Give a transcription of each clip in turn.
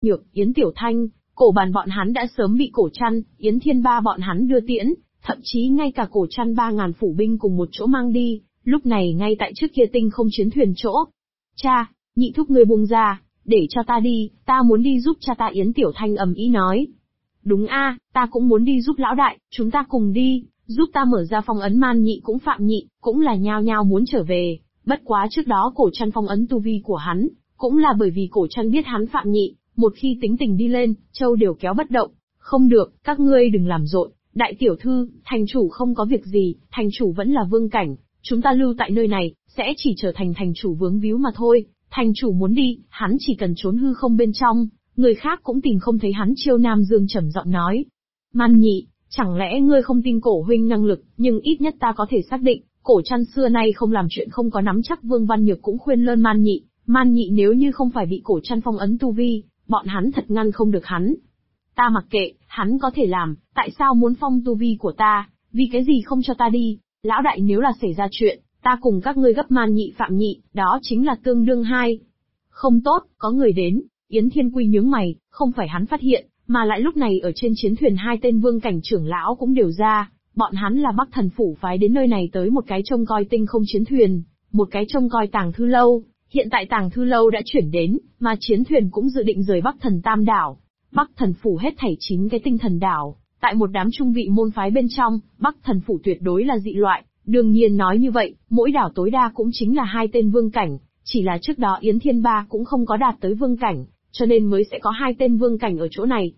Nhược, Yến Tiểu Thanh, Cổ Bàn bọn hắn đã sớm bị Cổ Trăn, Yến Thiên Ba bọn hắn đưa tiễn, thậm chí ngay cả Cổ Trăn 3.000 phủ binh cùng một chỗ mang đi, lúc này ngay tại trước kia tinh không chiến thuyền chỗ. Cha, nhị thúc ngươi buông ra, để cho ta đi, ta muốn đi giúp cha ta. Yến Tiểu Thanh ầm ĩ nói. Đúng a, ta cũng muốn đi giúp lão đại, chúng ta cùng đi, giúp ta mở ra phong ấn. Man Nhị cũng Phạm Nhị, cũng là nhao nhao muốn trở về, bất quá trước đó Cổ Trăn phong ấn tu vi của hắn, cũng là bởi vì Cổ Trăn biết hắn Phạm Nhị, một khi tính tình đi lên, châu đều kéo bất động. Không được, các ngươi đừng làm rộn, đại tiểu thư, thành chủ không có việc gì, thành chủ vẫn là vương cảnh, chúng ta lưu tại nơi này, sẽ chỉ trở thành thành chủ vướng víu mà thôi. Thành chủ muốn đi, hắn chỉ cần trốn hư không bên trong, người khác cũng tìm không thấy hắn. Chiêu Nam Dương trầm giọng nói. Man Nhị, chẳng lẽ ngươi không tin Cổ huynh năng lực, nhưng ít nhất ta có thể xác định, Cổ Trăn xưa nay không làm chuyện không có nắm chắc. Vương Văn Nhược cũng khuyên lơn Man Nhị, Man Nhị nếu như không phải bị Cổ Trăn phong ấn tu vi, bọn hắn thật ngăn không được hắn. Ta mặc kệ, hắn có thể làm, tại sao muốn phong tu vi của ta, vì cái gì không cho ta đi? Lão đại, nếu là xảy ra chuyện, ta cùng các ngươi gấp Man Nhị Phạm Nhị, đó chính là tương đương hai. Không tốt, có người đến. Yến Thiên Quy nhướng mày, không phải hắn phát hiện, mà lại lúc này ở trên chiến thuyền hai tên vương cảnh trưởng lão cũng đều ra, bọn hắn là Bắc Thần Phủ phái đến nơi này tới, một cái trông coi tinh không chiến thuyền, một cái trông coi Tàng Thư Lâu. Hiện tại Tàng Thư Lâu đã chuyển đến, mà chiến thuyền cũng dự định rời Bắc Thần Tam Đảo. Bắc Thần Phủ hết thảy 9 cái tinh thần đảo, tại một đám trung vị môn phái bên trong, Bắc Thần Phủ tuyệt đối là dị loại. Đương nhiên nói như vậy, mỗi đảo tối đa cũng chính là 2 tên vương cảnh, chỉ là trước đó Yến Thiên Ba cũng không có đạt tới vương cảnh, cho nên mới sẽ có 2 tên vương cảnh ở chỗ này.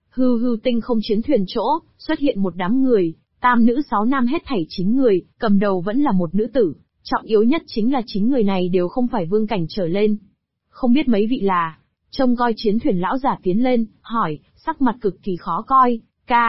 Hư tinh không chiến thuyền chỗ, xuất hiện một đám người, 3 nữ 6 nam hết thảy 9 người, cầm đầu vẫn là một nữ tử, trọng yếu nhất chính là 9 người này đều không phải vương cảnh trở lên. Không biết mấy vị là, trông coi chiến thuyền lão giả tiến lên, hỏi, sắc mặt cực kỳ khó coi.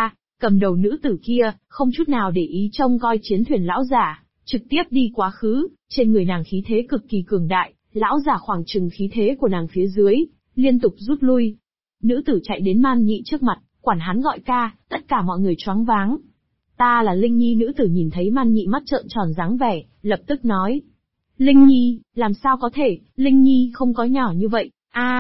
Cầm đầu nữ tử kia, không chút nào để ý trông coi chiến thuyền lão giả, trực tiếp đi quá khứ, trên người nàng khí thế cực kỳ cường đại, lão giả khoảng chừng khí thế của nàng phía dưới, liên tục rút lui. Nữ tử chạy đến Man Nhị trước mặt, quản hắn gọi ca, tất cả mọi người choáng váng. Ta là Linh Nhi. Nữ tử nhìn thấy Man Nhị mắt trợn tròn dáng vẻ, lập tức nói. Linh Nhi, làm sao có thể, Linh Nhi không có nhỏ như vậy,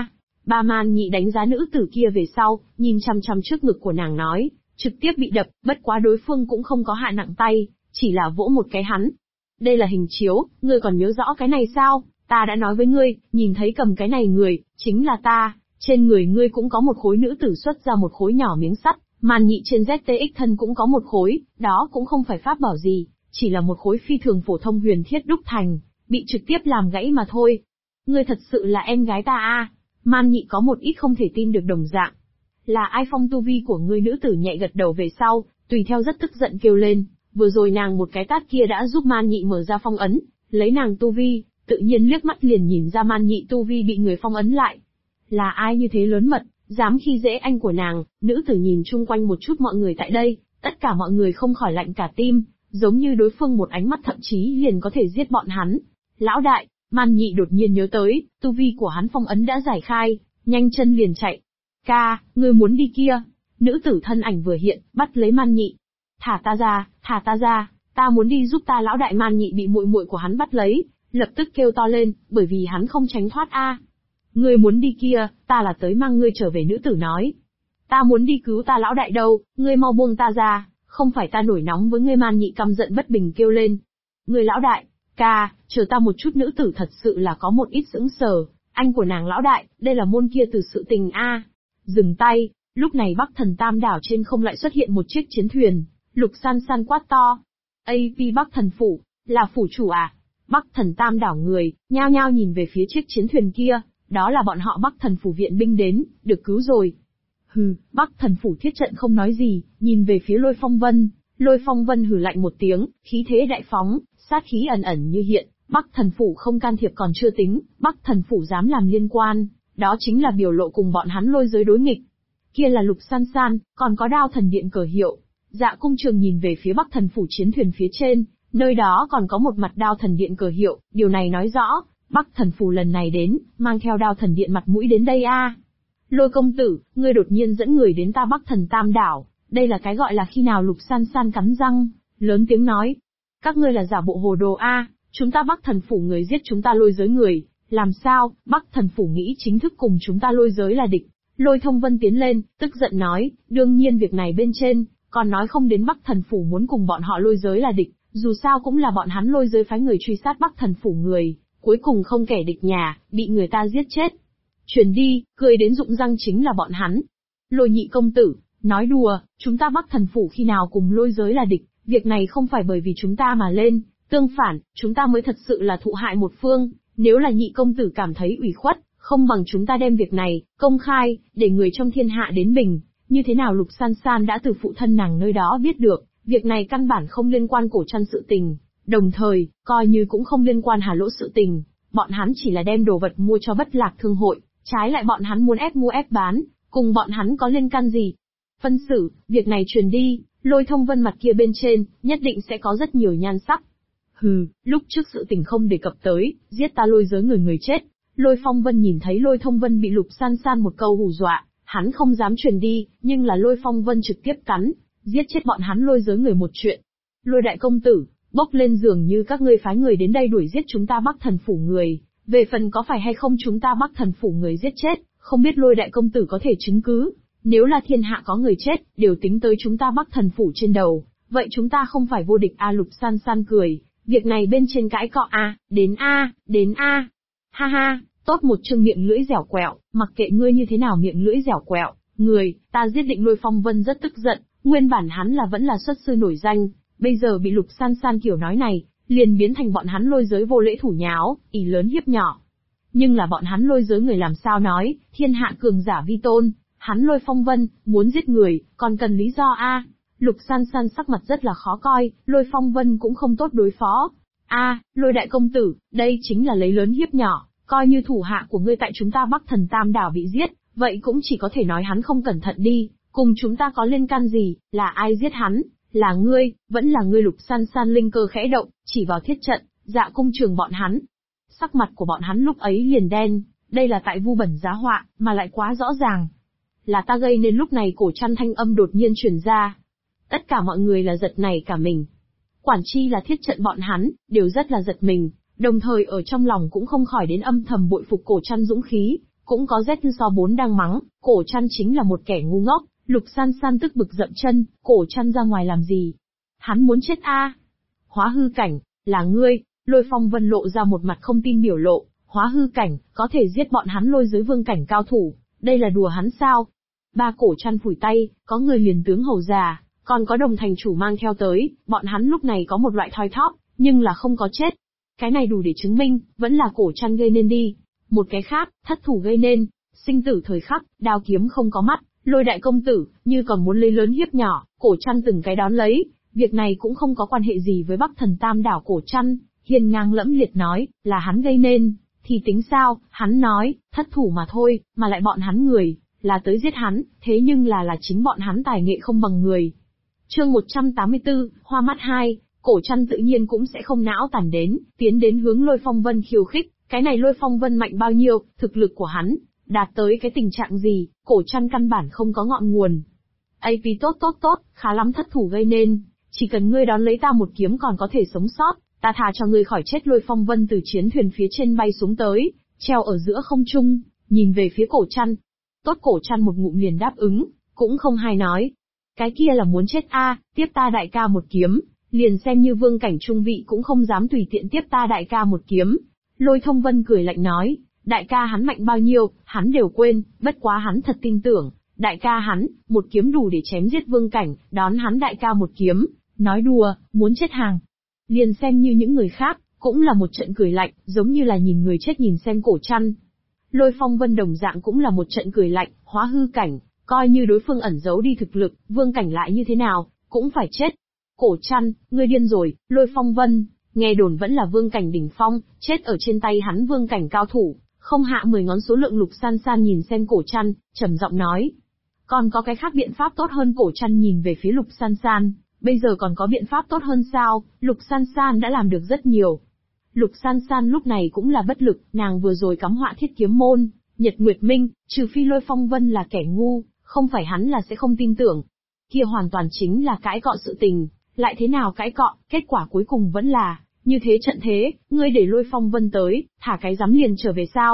Ba Man Nhị đánh giá nữ tử kia về sau, nhìn chăm chăm trước ngực của nàng nói, trực tiếp bị đập, bất quá đối phương cũng không có hạ nặng tay, chỉ là vỗ một cái hắn. Đây là hình chiếu, ngươi còn nhớ rõ cái này sao? Ta đã nói với ngươi, nhìn thấy cầm cái này người, chính là ta, trên người ngươi cũng có một khối. Nữ tử xuất ra một khối nhỏ miếng sắt, Man Nhị trên ZTX thân cũng có một khối, đó cũng không phải pháp bảo gì, chỉ là một khối phi thường phổ thông huyền thiết đúc thành, bị trực tiếp làm gãy mà thôi. Ngươi thật sự là em gái ta Man Nhị có một ít không thể tin được đồng dạng. Là ai phong tu vi của ngươi? Nữ tử nhẹ gật đầu về sau, tùy theo rất tức giận kêu lên, vừa rồi nàng một cái tát kia đã giúp Man Nhị mở ra phong ấn, lấy nàng tu vi, tự nhiên liếc mắt liền nhìn ra Man Nhị tu vi bị người phong ấn lại. Là ai như thế lớn mật, dám khi dễ anh của nàng? Nữ tử nhìn chung quanh một chút mọi người tại đây, tất cả mọi người không khỏi lạnh cả tim, giống như đối phương một ánh mắt thậm chí liền có thể giết bọn hắn. Lão đại, Man Nhị đột nhiên nhớ tới, tu vi của hắn phong ấn đã giải khai, nhanh chân liền chạy. Ngươi muốn đi kia? Nữ tử thân ảnh vừa hiện, bắt lấy Man Nhị. Thả ta ra, ta muốn đi giúp ta lão đại. Man Nhị bị muội muội của hắn bắt lấy, lập tức kêu to lên, bởi vì hắn không tránh thoát Ngươi muốn đi kia, ta là tới mang ngươi trở về. Nữ tử nói. Ta muốn đi cứu ta lão đại đâu, ngươi mau buông ta ra, không phải ta nổi nóng với ngươi. Man Nhị căm giận bất bình kêu lên. Ngươi lão đại, chờ ta một chút. Nữ tử thật sự là có một ít sững sờ, anh của nàng lão đại, đây là môn kia từ sự tình Dừng tay, lúc này Bắc Thần Tam Đảo trên không lại xuất hiện một chiếc chiến thuyền, Lục San San quát to. AP Bắc Thần Phủ, là phủ chủ Bắc Thần Tam Đảo người, nhao nhao nhìn về phía chiếc chiến thuyền kia, đó là bọn họ Bắc Thần Phủ viện binh đến, được cứu rồi. Bắc Thần Phủ thiết trận không nói gì, nhìn về phía Lôi Phong Vân. Lôi Phong Vân hừ lạnh một tiếng, khí thế đại phóng, sát khí ẩn ẩn như hiện. Bắc Thần Phủ không can thiệp còn chưa tính, Bắc Thần Phủ dám làm liên quan, đó chính là biểu lộ cùng bọn hắn lôi giới đối nghịch. Kia là Lục San San, còn có Đao Thần Điện cờ hiệu. Dạ Cung Trường nhìn về phía Bắc Thần Phủ chiến thuyền phía trên, nơi đó còn có một mặt Đao Thần Điện cờ hiệu, điều này nói rõ, Bắc Thần Phủ lần này đến, mang theo Đao Thần Điện mặt mũi đến đây Lôi công tử, ngươi đột nhiên dẫn người đến ta Bắc Thần Tam Đảo, đây là cái gọi là khi nào? Lục San San cắn răng, lớn tiếng nói. Các ngươi là giả bộ hồ đồ chúng ta Bắc Thần Phủ người giết chúng ta lôi giới người, làm sao? Bắc Thần Phủ nghĩ chính thức cùng chúng ta lôi giới là địch, Lôi Thông Vân tiến lên, tức giận nói, đương nhiên việc này bên trên, còn nói không đến Bắc Thần Phủ muốn cùng bọn họ Lôi giới là địch, dù sao cũng là bọn hắn Lôi giới phái người truy sát Bắc Thần Phủ người, cuối cùng không kẻ địch nhà, bị người ta giết chết. Truyền đi, cười đến rụng răng chính là bọn hắn. Lôi nhị công tử, nói đùa, chúng ta Bắc Thần Phủ khi nào cùng Lôi giới là địch, việc này không phải bởi vì chúng ta mà lên, tương phản, chúng ta mới thật sự là thụ hại một phương, nếu là nhị công tử cảm thấy ủy khuất, không bằng chúng ta đem việc này, công khai, để người trong thiên hạ đến bình, như thế nào Lục San San đã từ phụ thân nàng nơi đó biết được, việc này căn bản không liên quan Cổ Trăn sự tình, đồng thời, coi như cũng không liên quan Hà Lỗ sự tình, bọn hắn chỉ là đem đồ vật mua cho Bất Lạc Thương hội, trái lại bọn hắn muốn ép mua ép bán, cùng bọn hắn có liên can gì. Phân xử, việc này truyền đi, Lôi Thông Vân mặt kia bên trên, nhất định sẽ có rất nhiều nhan sắc. Hừ, lúc trước sự tình không đề cập tới, giết ta Lôi giới người chết. Lôi Phong Vân nhìn thấy Lôi Thông Vân bị Lục San San một câu hù dọa, hắn không dám truyền đi, nhưng là Lôi Phong Vân trực tiếp cắn, giết chết bọn hắn Lôi giới người một chuyện. Lôi đại công tử, bốc lên giường như các ngươi phái người đến đây đuổi giết chúng ta Bắc Thần Phủ người, về phần có phải hay không chúng ta Bắc Thần Phủ người giết chết, không biết Lôi đại công tử có thể chứng cứ, nếu là thiên hạ có người chết, đều tính tới chúng ta Bắc Thần Phủ trên đầu, vậy chúng ta không phải vô địch a. Lục San San cười, việc này bên trên cãi cọ a, đến a. Ha ha, tốt một chương miệng lưỡi dẻo quẹo, mặc kệ ngươi như thế nào miệng lưỡi dẻo quẹo, người, ta giết định. Lôi Phong Vân rất tức giận, nguyên bản hắn là vẫn là xuất sư nổi danh, bây giờ bị Lục San San kiểu nói này, liền biến thành bọn hắn Lôi giới vô lễ thủ nháo, ỷ lớn hiếp nhỏ. Nhưng là bọn hắn Lôi giới người làm sao nói, thiên hạ cường giả vi tôn, hắn Lôi Phong Vân, muốn giết người, còn cần lý do a. Lục San San sắc mặt rất là khó coi, Lôi Phong Vân cũng không tốt đối phó. Lôi đại công tử, đây chính là lấy lớn hiếp nhỏ, coi như thủ hạ của ngươi tại chúng ta Bắc Thần Tam Đảo bị giết, vậy cũng chỉ có thể nói hắn không cẩn thận đi, cùng chúng ta có liên can gì, là ai giết hắn, là ngươi, vẫn là ngươi. Lục San San linh cơ khẽ động, chỉ vào thiết trận, Dạ Cung Trường bọn hắn. Sắc mặt của bọn hắn lúc ấy liền đen, đây là tại vu bẩn giá họa, mà lại quá rõ ràng. Là ta gây nên. Lúc này Cổ Trăn thanh âm đột nhiên truyền ra. Tất cả mọi người là giật nảy cả mình. Quản chi là thiết trận bọn hắn, đều rất là giật mình, đồng thời ở trong lòng cũng không khỏi đến âm thầm bội phục Cổ Trăn dũng khí, cũng có Z4 đang mắng, Cổ Trăn chính là một kẻ ngu ngốc. Lục San San tức bực dậm chân, Cổ Trăn ra ngoài làm gì? Hắn muốn chết a. Hóa hư cảnh, là ngươi. Lôi Phong Vân lộ ra một mặt không tin biểu lộ, hóa hư cảnh, có thể giết bọn hắn Lôi giới vương cảnh cao thủ, đây là đùa hắn sao? Ba. Cổ Trăn phủi tay, có người liền tướng hầu già, còn có đồng thành chủ mang theo tới, bọn hắn lúc này có một loại thoi thóp, nhưng là không có chết. Cái này đủ để chứng minh, vẫn là Cổ Trăn gây nên đi. Một cái khác, thất thủ gây nên, sinh tử thời khắc, đao kiếm không có mắt, Lôi đại công tử, như còn muốn lấy lớn hiếp nhỏ, Cổ Trăn từng cái đón lấy, việc này cũng không có quan hệ gì với Bắc Thần Tam Đảo. Cổ Trăn hiên ngang lẫm liệt nói, là hắn gây nên, thì tính sao? Hắn nói, thất thủ mà thôi, mà lại bọn hắn người, là tới giết hắn, thế nhưng là chính bọn hắn tài nghệ không bằng người. Chương 184, Hoa Mắt 2, Cổ Trăn tự nhiên cũng sẽ không não tàn đến, tiến đến hướng Lôi Phong Vân khiêu khích, cái này Lôi Phong Vân mạnh bao nhiêu, thực lực của hắn, đạt tới cái tình trạng gì, Cổ Trăn căn bản không có ngọn nguồn. AP tốt, khá lắm. Thất thủ gây nên, chỉ cần ngươi đón lấy ta một kiếm còn có thể sống sót, ta thà cho ngươi khỏi chết. Lôi Phong Vân từ chiến thuyền phía trên bay xuống tới, treo ở giữa không trung, nhìn về phía Cổ Trăn. Tốt. Cổ Trăn một ngụm liền đáp ứng, cũng không hay nói. Cái kia là muốn chết a, tiếp ta đại ca một kiếm, liền xem như vương cảnh trung vị cũng không dám tùy tiện tiếp ta đại ca một kiếm. Lôi Thông Vân cười lạnh nói, đại ca hắn mạnh bao nhiêu, hắn đều quên, bất quá hắn thật tin tưởng, đại ca hắn, một kiếm đủ để chém giết vương cảnh, đón hắn đại ca một kiếm, nói đùa, muốn chết hàng. Liền xem như những người khác, cũng là một trận cười lạnh, giống như là nhìn người chết nhìn xem Cổ Trăn. Lôi Phong Vân đồng dạng cũng là một trận cười lạnh, hóa hư cảnh, coi như đối phương ẩn giấu đi thực lực, vương cảnh lại như thế nào, cũng phải chết. Cổ Trăn, ngươi điên rồi. Lôi Phong Vân, nghe đồn vẫn là vương cảnh đỉnh phong, chết ở trên tay hắn vương cảnh cao thủ, không hạ 10 ngón số lượng. Lục San San nhìn xem Cổ Trăn, trầm giọng nói. Còn có cái khác biện pháp tốt hơn? Cổ Trăn nhìn về phía Lục San San, bây giờ còn có biện pháp tốt hơn sao? Lục San San đã làm được rất nhiều. Lục San San lúc này cũng là bất lực, nàng vừa rồi cắm họa Thiết Kiếm Môn, Nhật Nguyệt Minh, trừ phi Lôi Phong Vân là kẻ ngu, không phải hắn là sẽ không tin tưởng. Kia hoàn toàn chính là cãi cọ sự tình, lại thế nào cãi cọ, kết quả cuối cùng vẫn là, như thế trận thế, ngươi để Lôi Phong Vân tới, thả cái dám liền trở về sao?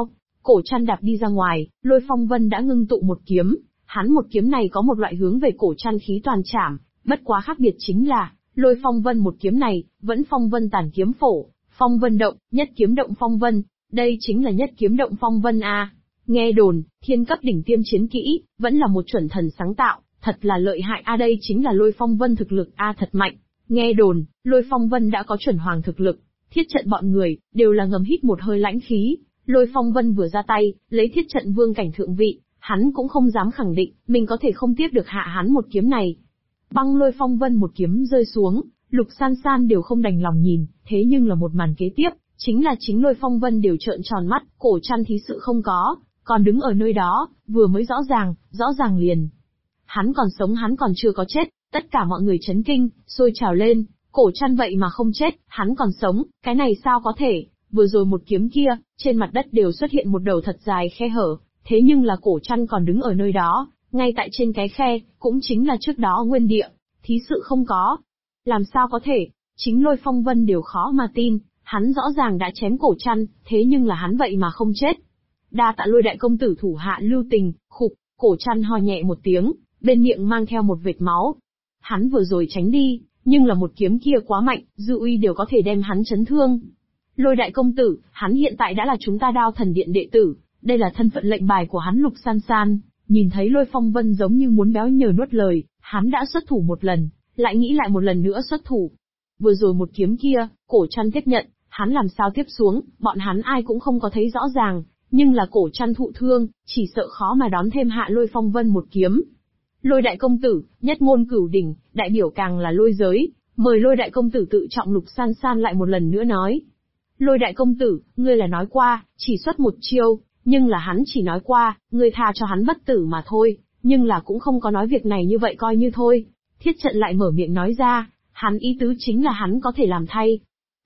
Cổ Trăn đạp đi ra ngoài, Lôi Phong Vân đã ngưng tụ một kiếm, hắn một kiếm này có một loại hướng về Cổ Trăn khí toàn trảm, bất quá khác biệt chính là, Lôi Phong Vân một kiếm này, vẫn phong vân tản kiếm phổ, phong vân động, nhất kiếm động phong vân, đây chính là nhất kiếm động phong vân a. Nghe đồn, thiên cấp đỉnh tiêm chiến kỹ, vẫn là một chuẩn thần sáng tạo, thật là lợi hại a, đây chính là Lôi Phong Vân thực lực a, thật mạnh. Nghe đồn, Lôi Phong Vân đã có chuẩn hoàng thực lực, thiết trận bọn người, đều là ngầm hít một hơi lãnh khí. Lôi Phong Vân vừa ra tay, lấy thiết trận vương cảnh thượng vị, hắn cũng không dám khẳng định, mình có thể không tiếp được hạ hắn một kiếm này. Băng Lôi Phong Vân một kiếm rơi xuống, Lục San San đều không đành lòng nhìn, thế nhưng là một màn kế tiếp, chính là chính Lôi Phong Vân đều trợn tròn mắt, Cổ Trăn thí sự không có, còn đứng ở nơi đó, vừa mới rõ ràng liền. Hắn còn sống, hắn còn chưa có chết, tất cả mọi người chấn kinh, sôi trào lên, Cổ Trăn vậy mà không chết, hắn còn sống, cái này sao có thể, vừa rồi một kiếm kia, trên mặt đất đều xuất hiện một đầu thật dài khe hở, thế nhưng là Cổ Trăn còn đứng ở nơi đó, ngay tại trên cái khe, cũng chính là trước đó nguyên địa, thí sự không có. Làm sao có thể, chính Lôi Phong Vân đều khó mà tin, hắn rõ ràng đã chém Cổ Trăn, thế nhưng là hắn vậy mà không chết. Đa tạ Lôi đại công tử thủ hạ lưu tình, khục, Cổ Trăn ho nhẹ một tiếng, bên miệng mang theo một vệt máu. Hắn vừa rồi tránh đi, nhưng là một kiếm kia quá mạnh, dư uy đều có thể đem hắn chấn thương. Lôi đại công tử, hắn hiện tại đã là chúng ta Đao Thần Điện đệ tử, đây là thân phận lệnh bài của hắn. Lục San San, nhìn thấy Lôi Phong Vân giống như muốn béo nhờ nuốt lời, hắn đã xuất thủ một lần, lại nghĩ lại một lần nữa xuất thủ. Vừa rồi một kiếm kia, Cổ Trăn tiếp nhận, hắn làm sao tiếp xuống, bọn hắn ai cũng không có thấy rõ ràng, nhưng là Cổ Trăn thụ thương, chỉ sợ khó mà đón thêm hạ Lôi Phong Vân một kiếm. Lôi đại công tử, nhất ngôn cửu đỉnh, đại biểu càng là lôi giới, mời Lôi đại công tử tự trọng. Lục San San lại một lần nữa nói. Lôi đại công tử, ngươi là nói qua, chỉ xuất một chiêu, nhưng là hắn chỉ nói qua, ngươi tha cho hắn bất tử mà thôi, nhưng là cũng không có nói việc này như vậy coi như thôi. Thiết trận lại mở miệng nói ra, hắn ý tứ chính là hắn có thể làm thay.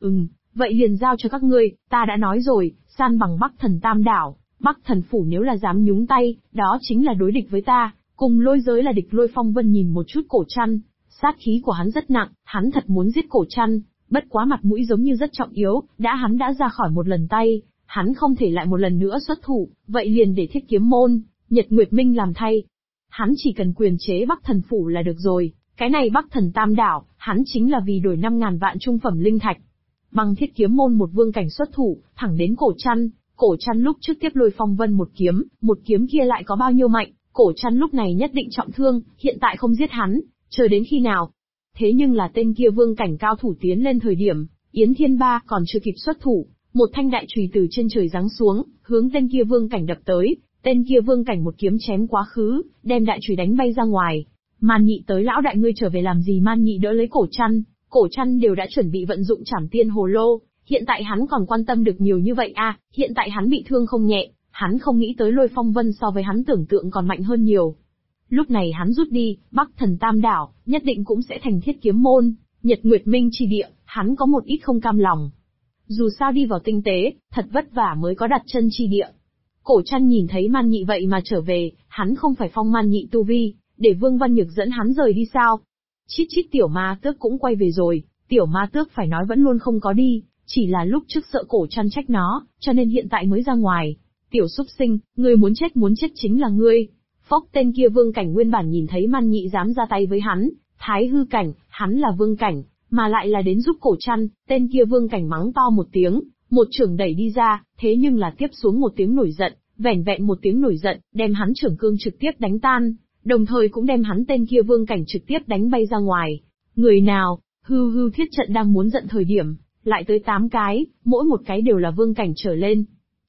Vậy liền giao cho các ngươi, ta đã nói rồi, san bằng Bắc Thần Tam Đảo, Bắc Thần Phủ nếu là dám nhúng tay, đó chính là đối địch với ta, cùng lôi giới là địch. Lôi Phong Vân nhìn một chút Cổ Trăn, sát khí của hắn rất nặng, hắn thật muốn giết Cổ Trăn, bất quá mặt mũi giống như rất trọng yếu, hắn đã ra khỏi một lần tay, hắn không thể lại một lần nữa xuất thủ, vậy liền để Thiết Kiếm Môn, Nhật Nguyệt Minh làm thay. Hắn chỉ cần quyền chế Bắc Thần Phủ là được rồi, cái này Bắc Thần Tam Đảo, hắn chính là vì đổi 5.000 vạn trung phẩm linh thạch. Bằng Thiết Kiếm Môn một vương cảnh xuất thủ, thẳng đến Cổ Trăn. Cổ Trăn lúc trước tiếp Lôi Phong Vân một kiếm kia lại có bao nhiêu mạnh, Cổ Trăn lúc này nhất định trọng thương, hiện tại không giết hắn, chờ đến khi nào? Thế nhưng là tên kia vương cảnh cao thủ tiến lên thời điểm, Yến Thiên Ba còn chưa kịp xuất thủ, một thanh đại chùy từ trên trời giáng xuống, hướng tên kia vương cảnh đập tới, tên kia vương cảnh một kiếm chém quá khứ, đem đại chùy đánh bay ra ngoài. Man Nhị tới, lão đại ngươi trở về làm gì? Man Nhị đỡ lấy Cổ Trăn đều đã chuẩn bị vận dụng Trảm Tiên Hồ Lô, hiện tại hắn còn quan tâm được nhiều như vậy à? Hiện tại hắn bị thương không nhẹ, hắn không nghĩ tới Lôi Phong Vân so với hắn tưởng tượng còn mạnh hơn nhiều. Lúc này hắn rút đi, Bắc Thần Tam Đảo, nhất định cũng sẽ thành Thiết Kiếm Môn, Nhật Nguyệt Minh chi địa, hắn có một ít không cam lòng. Dù sao đi vào tinh tế, thật vất vả mới có đặt chân chi địa. Cổ Trăn nhìn thấy Man Nhị vậy mà trở về, hắn không phải phong Man Nhị tu vi, để Vương Văn Nhược dẫn hắn rời đi sao? Chít chít, Tiểu Ma Tước cũng quay về rồi. Tiểu Ma Tước phải nói vẫn luôn không có đi, chỉ là lúc trước sợ Cổ Trăn trách nó, cho nên hiện tại mới ra ngoài. Tiểu súc sinh, ngươi muốn chết chính là ngươi. Phốc, tên kia vương cảnh nguyên bản nhìn thấy Man Nhị dám ra tay với hắn, thái hư cảnh, hắn là vương cảnh, mà lại là đến giúp Cổ Trăn, tên kia vương cảnh mắng to một tiếng, một chưởng đẩy đi ra, thế nhưng là tiếp xuống một tiếng nổi giận, vẻn vẹn một tiếng nổi giận, đem hắn chưởng cương trực tiếp đánh tan, đồng thời cũng đem hắn tên kia vương cảnh trực tiếp đánh bay ra ngoài. Người nào? Hư thiết trận đang muốn giận thời điểm, lại tới 8 cái, mỗi một cái đều là vương cảnh trở lên.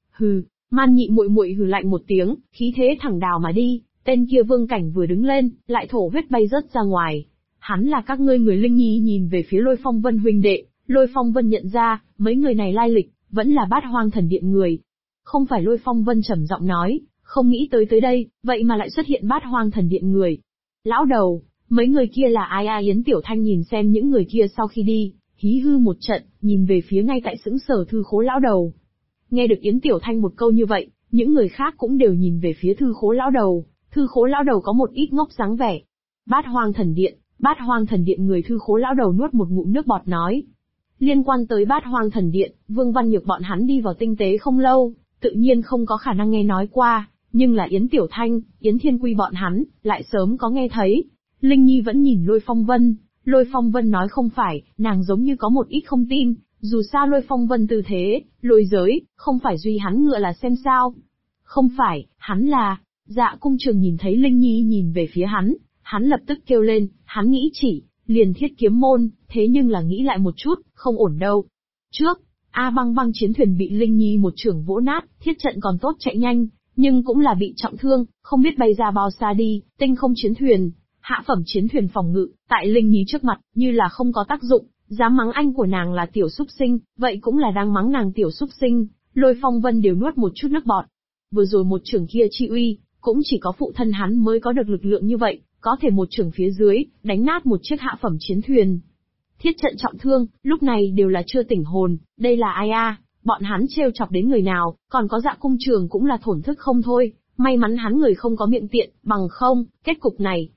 Man Nhị muội muội hừ lạnh một tiếng, khí thế thẳng đào mà đi, tên kia vương cảnh vừa đứng lên, lại thổ huyết bay rớt ra ngoài. Hắn là các ngươi người Linh Nhi. Nhìn về phía Lôi Phong Vân huynh đệ, Lôi Phong Vân nhận ra, mấy người này lai lịch, vẫn là Bát Hoang Thần Điện người. Không phải? Lôi Phong Vân trầm giọng nói, không nghĩ tới đây, vậy mà lại xuất hiện Bát Hoang Thần Điện người. Lão đầu, mấy người kia là ai? Yến Tiểu Thanh nhìn xem những người kia sau khi đi, hí hư một trận, nhìn về phía ngay tại sững sờ Thư Khố lão đầu. Nghe được Yến Tiểu Thanh một câu như vậy, những người khác cũng đều nhìn về phía Thư Khố lão đầu. Thư Khố lão đầu có một ít ngốc dáng vẻ. Bát Hoang Thần Điện người. Thư Khố lão đầu nuốt một ngụm nước bọt nói. Liên quan tới Bát Hoang Thần Điện, Vương Văn Nhược bọn hắn đi vào tinh tế không lâu, tự nhiên không có khả năng nghe nói qua, nhưng là Yến Tiểu Thanh, Yến Thiên Quy bọn hắn, lại sớm có nghe thấy. Linh Nhi vẫn nhìn Lôi Phong Vân nói không phải, nàng giống như có một ít không tin, dù sao Lôi Phong Vân tư thế, lôi giới, không phải duy hắn ngựa là xem sao. Không phải, hắn là, Dạ Cung Trường nhìn thấy Linh Nhi nhìn về phía hắn lập tức kêu lên, hắn nghĩ chỉ, liền Thiết Kiếm môn, thế nhưng là nghĩ lại một chút, không ổn đâu. Trước, A Băng Băng chiến thuyền bị Linh Nhi một chưởng vỗ nát, thiết trận còn tốt chạy nhanh, nhưng cũng là bị trọng thương, không biết bay ra bao xa đi, tinh không chiến thuyền, hạ phẩm chiến thuyền phòng ngự, tại Linh Nhi trước mặt, như là không có tác dụng, dám mắng anh của nàng là tiểu súc sinh, vậy cũng là đang mắng nàng tiểu súc sinh, Lôi Phong Vân đều nuốt một chút nước bọt. Vừa rồi một chưởng kia chi uy, cũng chỉ có phụ thân hắn mới có được lực lượng như vậy, có thể một chưởng phía dưới, đánh nát một chiếc hạ phẩm chiến thuyền. Thiết trận trọng thương, lúc này đều là chưa tỉnh hồn, đây là ai a? Bọn hắn trêu chọc đến người nào, còn có Dạ Cung Trường cũng là thổn thức không thôi, may mắn hắn người không có miệng tiện, bằng không, kết cục này.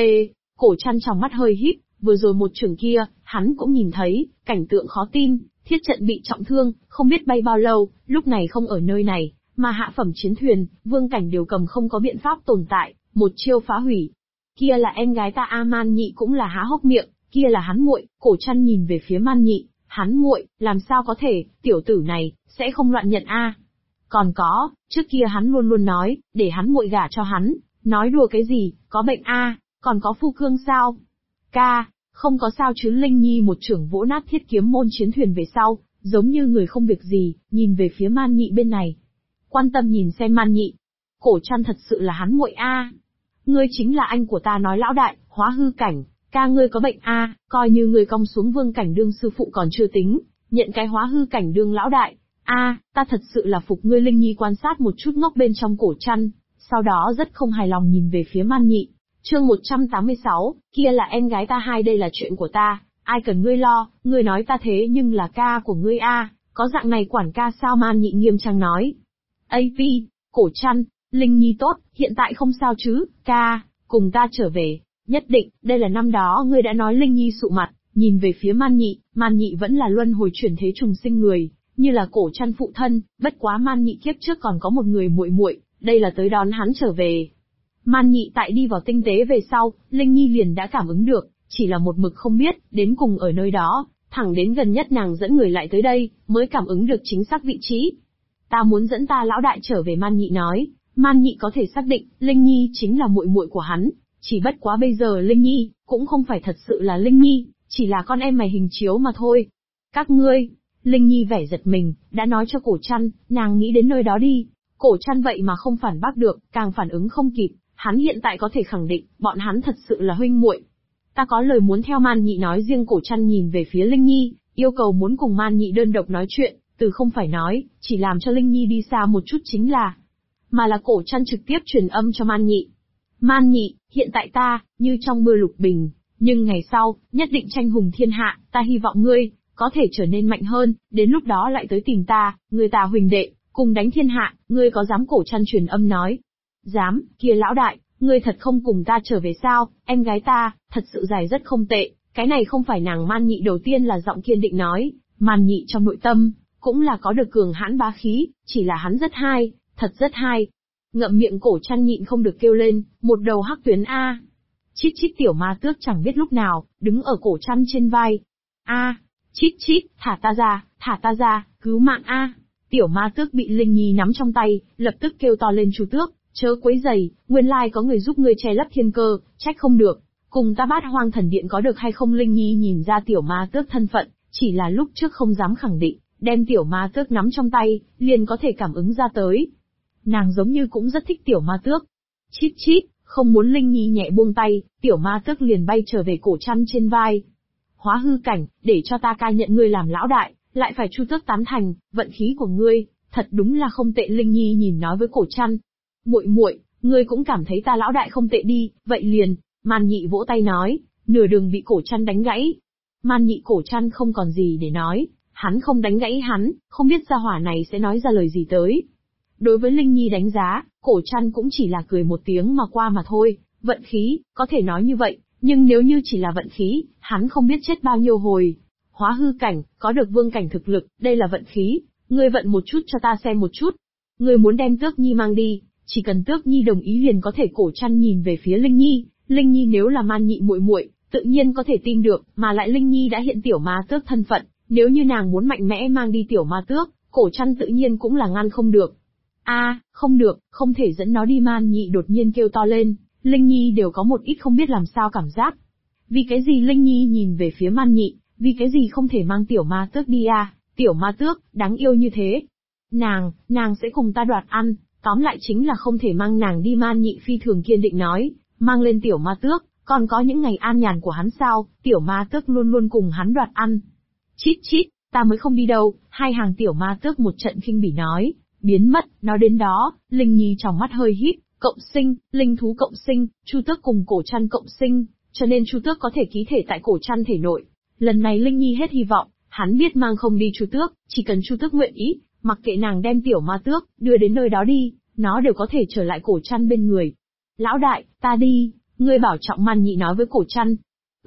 Cổ Trăn trong mắt hơi híp, vừa rồi một chưởng kia, hắn cũng nhìn thấy, cảnh tượng khó tin, thiết trận bị trọng thương, không biết bay bao lâu, lúc này không ở nơi này, mà hạ phẩm chiến thuyền, vương cảnh đều cầm không có biện pháp tồn tại, một chiêu phá hủy. Kia là em gái ta A Man Nhị cũng là há hốc miệng, kia là hắn muội, Cổ Trăn nhìn về phía Man Nhị, hắn muội, làm sao có thể, tiểu tử này, sẽ không loạn nhận a. Còn có, trước kia hắn luôn luôn nói, để hắn muội gả cho hắn, nói đùa cái gì, có bệnh a, còn có phu cương sao? Ca, không có sao chứ. Linh Nhi một chưởng vỗ nát Thiết Kiếm môn chiến thuyền về sau, giống như người không việc gì, nhìn về phía Man Nhị bên này. Quan tâm nhìn xem Man Nhị. Cổ Trăn thật sự là hắn muội a. Ngươi chính là anh của ta nói lão đại, hóa hư cảnh, ca ngươi có bệnh a, coi như ngươi cong xuống vương cảnh đương sư phụ còn chưa tính, nhận cái hóa hư cảnh đương lão đại. A, ta thật sự là phục ngươi. Linh Nhi quan sát một chút ngốc bên trong Cổ Trăn, sau đó rất không hài lòng nhìn về phía Man Nhị. Chương 186, kia là em gái ta hai, đây là chuyện của ta, ai cần ngươi lo, ngươi nói ta thế nhưng là ca của ngươi a, có dạng này quản ca sao? Man Nhị nghiêm trang nói. AP, Cổ Trăn, Linh Nhi tốt, hiện tại không sao chứ, ca, cùng ta trở về, nhất định, đây là năm đó ngươi đã nói. Linh Nhi sụ mặt, nhìn về phía Man Nhị vẫn là luân hồi chuyển thế trùng sinh người, như là Cổ Trăn phụ thân, bất quá Man Nhị kiếp trước còn có một người muội muội, đây là tới đón hắn trở về. Man Nhị tại đi vào tinh tế về sau, Linh Nhi liền đã cảm ứng được, chỉ là một mực không biết, đến cùng ở nơi đó, thẳng đến gần nhất nàng dẫn người lại tới đây, mới cảm ứng được chính xác vị trí. Ta muốn dẫn ta lão đại trở về. Man Nhị nói. Man Nhị có thể xác định, Linh Nhi chính là muội muội của hắn, chỉ bất quá bây giờ Linh Nhi, cũng không phải thật sự là Linh Nhi, chỉ là con em mày hình chiếu mà thôi. Các ngươi, Linh Nhi vẻ giật mình, đã nói cho Cổ Trăn, nàng nghĩ đến nơi đó đi. Cổ Trăn vậy mà không phản bác được, càng phản ứng không kịp, hắn hiện tại có thể khẳng định, bọn hắn thật sự là huynh muội. Ta có lời muốn theo Man Nhị nói riêng. Cổ Trăn nhìn về phía Linh Nhi, yêu cầu muốn cùng Man Nhị đơn độc nói chuyện, từ không phải nói, chỉ làm cho Linh Nhi đi xa một chút chính là. Mà là Cổ Trăn trực tiếp truyền âm cho Man Nhị. Man Nhị, hiện tại ta, như trong mưa lục bình, nhưng ngày sau, nhất định tranh hùng thiên hạ, ta hy vọng ngươi, có thể trở nên mạnh hơn, đến lúc đó lại tới tìm ta, người ta huỳnh đệ, cùng đánh thiên hạ, ngươi có dám? Cổ Trăn truyền âm nói. Dám, kia lão đại, ngươi thật không cùng ta trở về sao? Em gái ta, thật sự dài rất không tệ, cái này không phải nàng. Man Nhị đầu tiên là giọng kiên định nói, Man Nhị trong nội tâm, cũng là có được cường hãn bá khí, chỉ là hắn rất hay, thật rất hay. Ngậm miệng. Cổ Trăn nhịn không được kêu lên, một đầu hắc tuyến a. Chít chít. Tiểu ma tước chẳng biết lúc nào, đứng ở Cổ Trăn trên vai. A, chít chít, thả ta ra, cứu mạng a. Tiểu ma tước bị Linh Nhi nắm trong tay, lập tức kêu to lên, Chu tước, chớ quấy giày, nguyên lai có người giúp ngươi che lấp thiên cơ, trách không được, cùng ta Bát Hoang Thần Điện có được hay không? Linh Nhi nhìn ra tiểu ma tước thân phận, chỉ là lúc trước không dám khẳng định, đem tiểu ma tước nắm trong tay, liền có thể cảm ứng ra tới. Nàng giống như cũng rất thích tiểu ma tước. Chít chít, không muốn Linh Nhi nhẹ buông tay, tiểu ma tước liền bay trở về Cổ Trăn trên vai. Hóa hư cảnh, để cho ta ca nhận ngươi làm lão đại, lại phải Chu tước tán thành, vận khí của ngươi, thật đúng là không tệ. Linh Nhi nhìn nói với Cổ Trăn. Muội muội, ngươi cũng cảm thấy ta lão đại không tệ đi, vậy liền. Man Nhị vỗ tay nói, nửa đường bị Cổ Trăn đánh gãy. Man Nhị. Cổ Trăn không còn gì để nói, hắn không đánh gãy hắn, không biết gia hỏa này sẽ nói ra lời gì tới. Đối với Linh Nhi đánh giá, Cổ Trăn cũng chỉ là cười một tiếng mà qua mà thôi, vận khí, có thể nói như vậy, nhưng nếu như chỉ là vận khí, hắn không biết chết bao nhiêu hồi. Hóa hư cảnh, có được vương cảnh thực lực, đây là vận khí, ngươi vận một chút cho ta xem một chút. Ngươi muốn đem Tước Nhi mang đi, chỉ cần Tước Nhi đồng ý liền có thể. Cổ Trăn nhìn về phía Linh Nhi, Linh Nhi nếu là Man Nhị muội muội, tự nhiên có thể tin được, mà lại Linh Nhi đã hiện tiểu ma tước thân phận, nếu như nàng muốn mạnh mẽ mang đi tiểu ma tước, Cổ Trăn tự nhiên cũng là ngăn không được. Không được, không thể dẫn nó đi. Man Nhị đột nhiên kêu to lên, Linh Nhi đều có một ít không biết làm sao cảm giác. Vì cái gì? Linh Nhi nhìn về phía Man Nhị, vì cái gì không thể mang tiểu ma tước đi tiểu ma tước, đáng yêu như thế. Nàng sẽ cùng ta đoạt ăn, tóm lại chính là không thể mang nàng đi. Man Nhị phi thường kiên định nói, mang lên tiểu ma tước, còn có những ngày an nhàn của hắn sao, tiểu ma tước luôn luôn cùng hắn đoạt ăn. Chít chít, ta mới không đi đâu. Hai hàng tiểu ma tước một trận khinh bỉ nói, biến mất. Nói đến đó, Linh Nhi trong mắt hơi híp, cộng sinh, linh thú cộng sinh, Chu Tước cùng Cổ Trăn cộng sinh, cho nên Chu Tước có thể ký thể tại Cổ Trăn thể nội. Lần này Linh Nhi hết hy vọng, hắn biết mang không đi Chu Tước, chỉ cần Chu Tước nguyện ý, mặc kệ nàng đem tiểu ma tước đưa đến nơi đó đi, nó đều có thể trở lại Cổ Trăn bên người. Lão đại, ta đi, ngươi bảo trọng. Man Nhị nói với Cổ Trăn.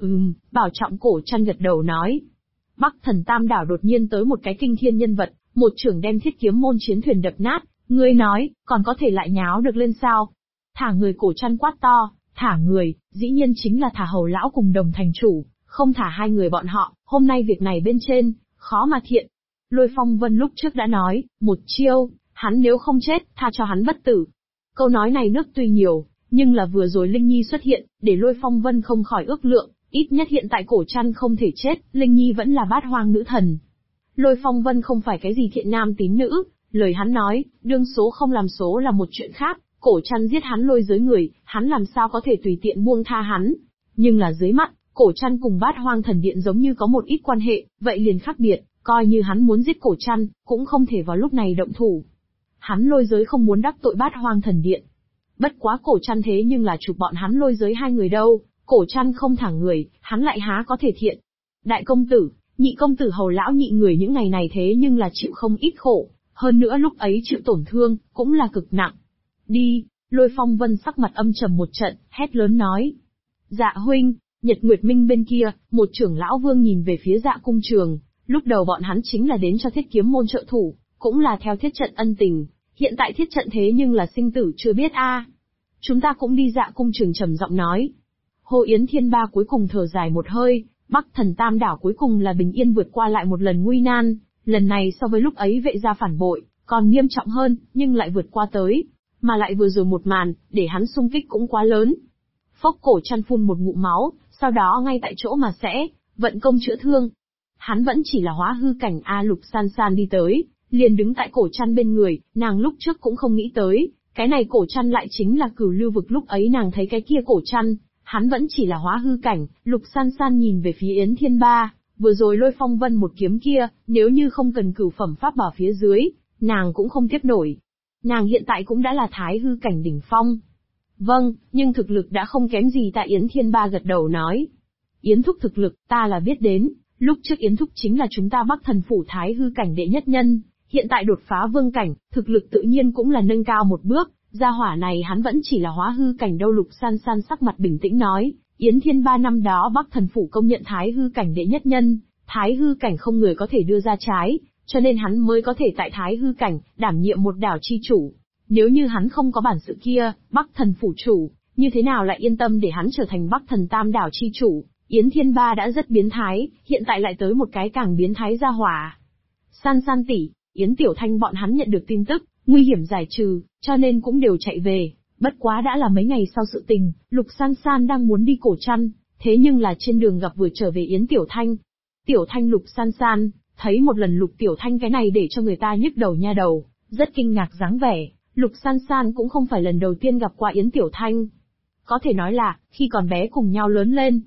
Bảo trọng. Cổ Trăn gật đầu nói. Bắc Thần Tam Đảo đột nhiên tới một cái kinh thiên nhân vật, một trưởng đem Thiết Kiếm môn chiến thuyền đập nát. Ngươi nói, còn có thể lại nháo được lên sao? Thả người. Cổ Trăn quát to. Thả người, dĩ nhiên chính là thả Hầu lão cùng Đồng thành chủ, không thả hai người bọn họ, hôm nay việc này bên trên, khó mà thiện. Lôi Phong Vân lúc trước đã nói, một chiêu, hắn nếu không chết, tha cho hắn bất tử. Câu nói này nước tuy nhiều, nhưng là vừa rồi Linh Nhi xuất hiện, để Lôi Phong Vân không khỏi ước lượng, ít nhất hiện tại Cổ Trăn không thể chết, Linh Nhi vẫn là bát hoang nữ thần. Lôi Phong Vân không phải cái gì thiện nam tín nữ, lời hắn nói, đương số không làm số là một chuyện khác. Cổ Trăn giết hắn lôi giới người, hắn làm sao có thể tùy tiện buông tha hắn. Nhưng là dưới mắt, Cổ Trăn cùng bát hoang thần điện giống như có một ít quan hệ, vậy liền khác biệt, coi như hắn muốn giết Cổ Trăn, cũng không thể vào lúc này động thủ. Hắn lôi giới không muốn đắc tội bát hoang thần điện. Bất quá Cổ Trăn thế nhưng là chụp bọn hắn lôi giới hai người đâu, Cổ Trăn không thả người, hắn lại há có thể thiện. Đại công tử, nhị công tử Hầu lão nhị người những ngày này thế nhưng là chịu không ít khổ, hơn nữa lúc ấy chịu tổn thương, cũng là cực nặng. Đi. Lôi Phong Vân sắc mặt âm trầm một trận, hét lớn nói. Dạ huynh. Nhật Nguyệt Minh bên kia, một trưởng lão vương nhìn về phía Dạ cung trường, lúc đầu bọn hắn chính là đến cho Thiết Kiếm môn trợ thủ, cũng là theo thiết trận ân tình, hiện tại thiết trận thế nhưng là sinh tử chưa biết Chúng ta cũng đi. Dạ cung trường trầm giọng nói. Hồ Yến Thiên Ba cuối cùng thở dài một hơi, Bắc Thần Tam Đảo cuối cùng là bình yên vượt qua lại một lần nguy nan, lần này so với lúc ấy Vệ gia phản bội, còn nghiêm trọng hơn, nhưng lại vượt qua tới. Mà lại vừa rồi một màn, để hắn xung kích cũng quá lớn. Phốc. Cổ Trăn phun một ngụm máu, sau đó ngay tại chỗ mà sẽ vận công chữa thương. Hắn vẫn chỉ là hóa hư cảnh. Lục San San đi tới, liền đứng tại Cổ Trăn bên người, nàng lúc trước cũng không nghĩ tới, cái này Cổ Trăn lại chính là Cửu Lưu vực lúc ấy nàng thấy cái kia Cổ Trăn, hắn vẫn chỉ là hóa hư cảnh. Lục San San nhìn về phía Yến Thiên Ba, vừa rồi Lôi Phong Vân một kiếm kia, nếu như không cần cửu phẩm pháp bảo phía dưới, nàng cũng không tiếp nổi. Nàng hiện tại cũng đã là thái hư cảnh đỉnh phong. Vâng, nhưng thực lực đã không kém gì. Tại Yến Thiên Ba gật đầu nói. Yến thúc thực lực, ta là biết đến, lúc trước Yến thúc chính là chúng ta Bắc Thần phủ thái hư cảnh đệ nhất nhân, hiện tại đột phá vương cảnh, thực lực tự nhiên cũng là nâng cao một bước, gia hỏa này hắn vẫn chỉ là hóa hư cảnh đâu. Lục San San sắc mặt bình tĩnh nói, Yến Thiên Ba năm đó Bắc Thần phủ công nhận thái hư cảnh đệ nhất nhân, thái hư cảnh không người có thể đưa ra trái, cho nên hắn mới có thể tại thái hư cảnh, đảm nhiệm một đảo chi chủ. Nếu như hắn không có bản sự kia, Bắc Thần phủ chủ, như thế nào lại yên tâm để hắn trở thành Bắc Thần Tam đảo chi chủ? Yến Thiên Ba đã rất biến thái, hiện tại lại tới một cái càng biến thái gia hỏa. San San tỷ, Yến Tiểu Thanh bọn hắn nhận được tin tức, nguy hiểm giải trừ, cho nên cũng đều chạy về. Bất quá đã là mấy ngày sau sự tình, Lục San San đang muốn đi Cổ Trăn, thế nhưng là trên đường gặp vừa trở về Yến Tiểu Thanh. Tiểu Thanh Lục San San, thấy một lần Lục Tiểu Thanh cái này để cho người ta nhức đầu nha đầu, rất kinh ngạc dáng vẻ. Lục San San cũng không phải lần đầu tiên gặp qua Yến Tiểu Thanh. Có thể nói là, khi còn bé cùng nhau lớn lên.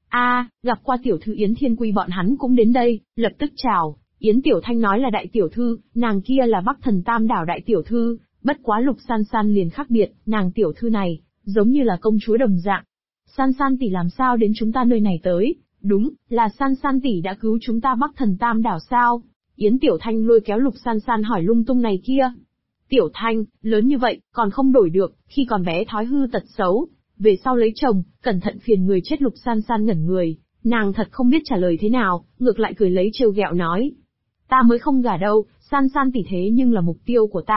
Gặp qua tiểu thư Yến Thiên Quy bọn hắn cũng đến đây, lập tức chào. Yến Tiểu Thanh nói là đại tiểu thư, nàng kia là Bắc Thần Tam đảo đại tiểu thư, bất quá Lục San San liền khác biệt, nàng tiểu thư này, giống như là công chúa đồng dạng. San San tỷ làm sao đến chúng ta nơi này tới? Đúng, là San San tỷ đã cứu chúng ta Bắc Thần Tam đảo sao? Yến Tiểu Thanh lôi kéo Lục San San hỏi lung tung này kia. Tiểu Thanh, lớn như vậy, còn không đổi được, khi còn bé thói hư tật xấu, về sau lấy chồng, cẩn thận phiền người chết. Lục San San ngẩn người, nàng thật không biết trả lời thế nào, ngược lại cười lấy trêu ghẹo nói. Ta mới không gả đâu, San San tỷ thế nhưng là mục tiêu của ta,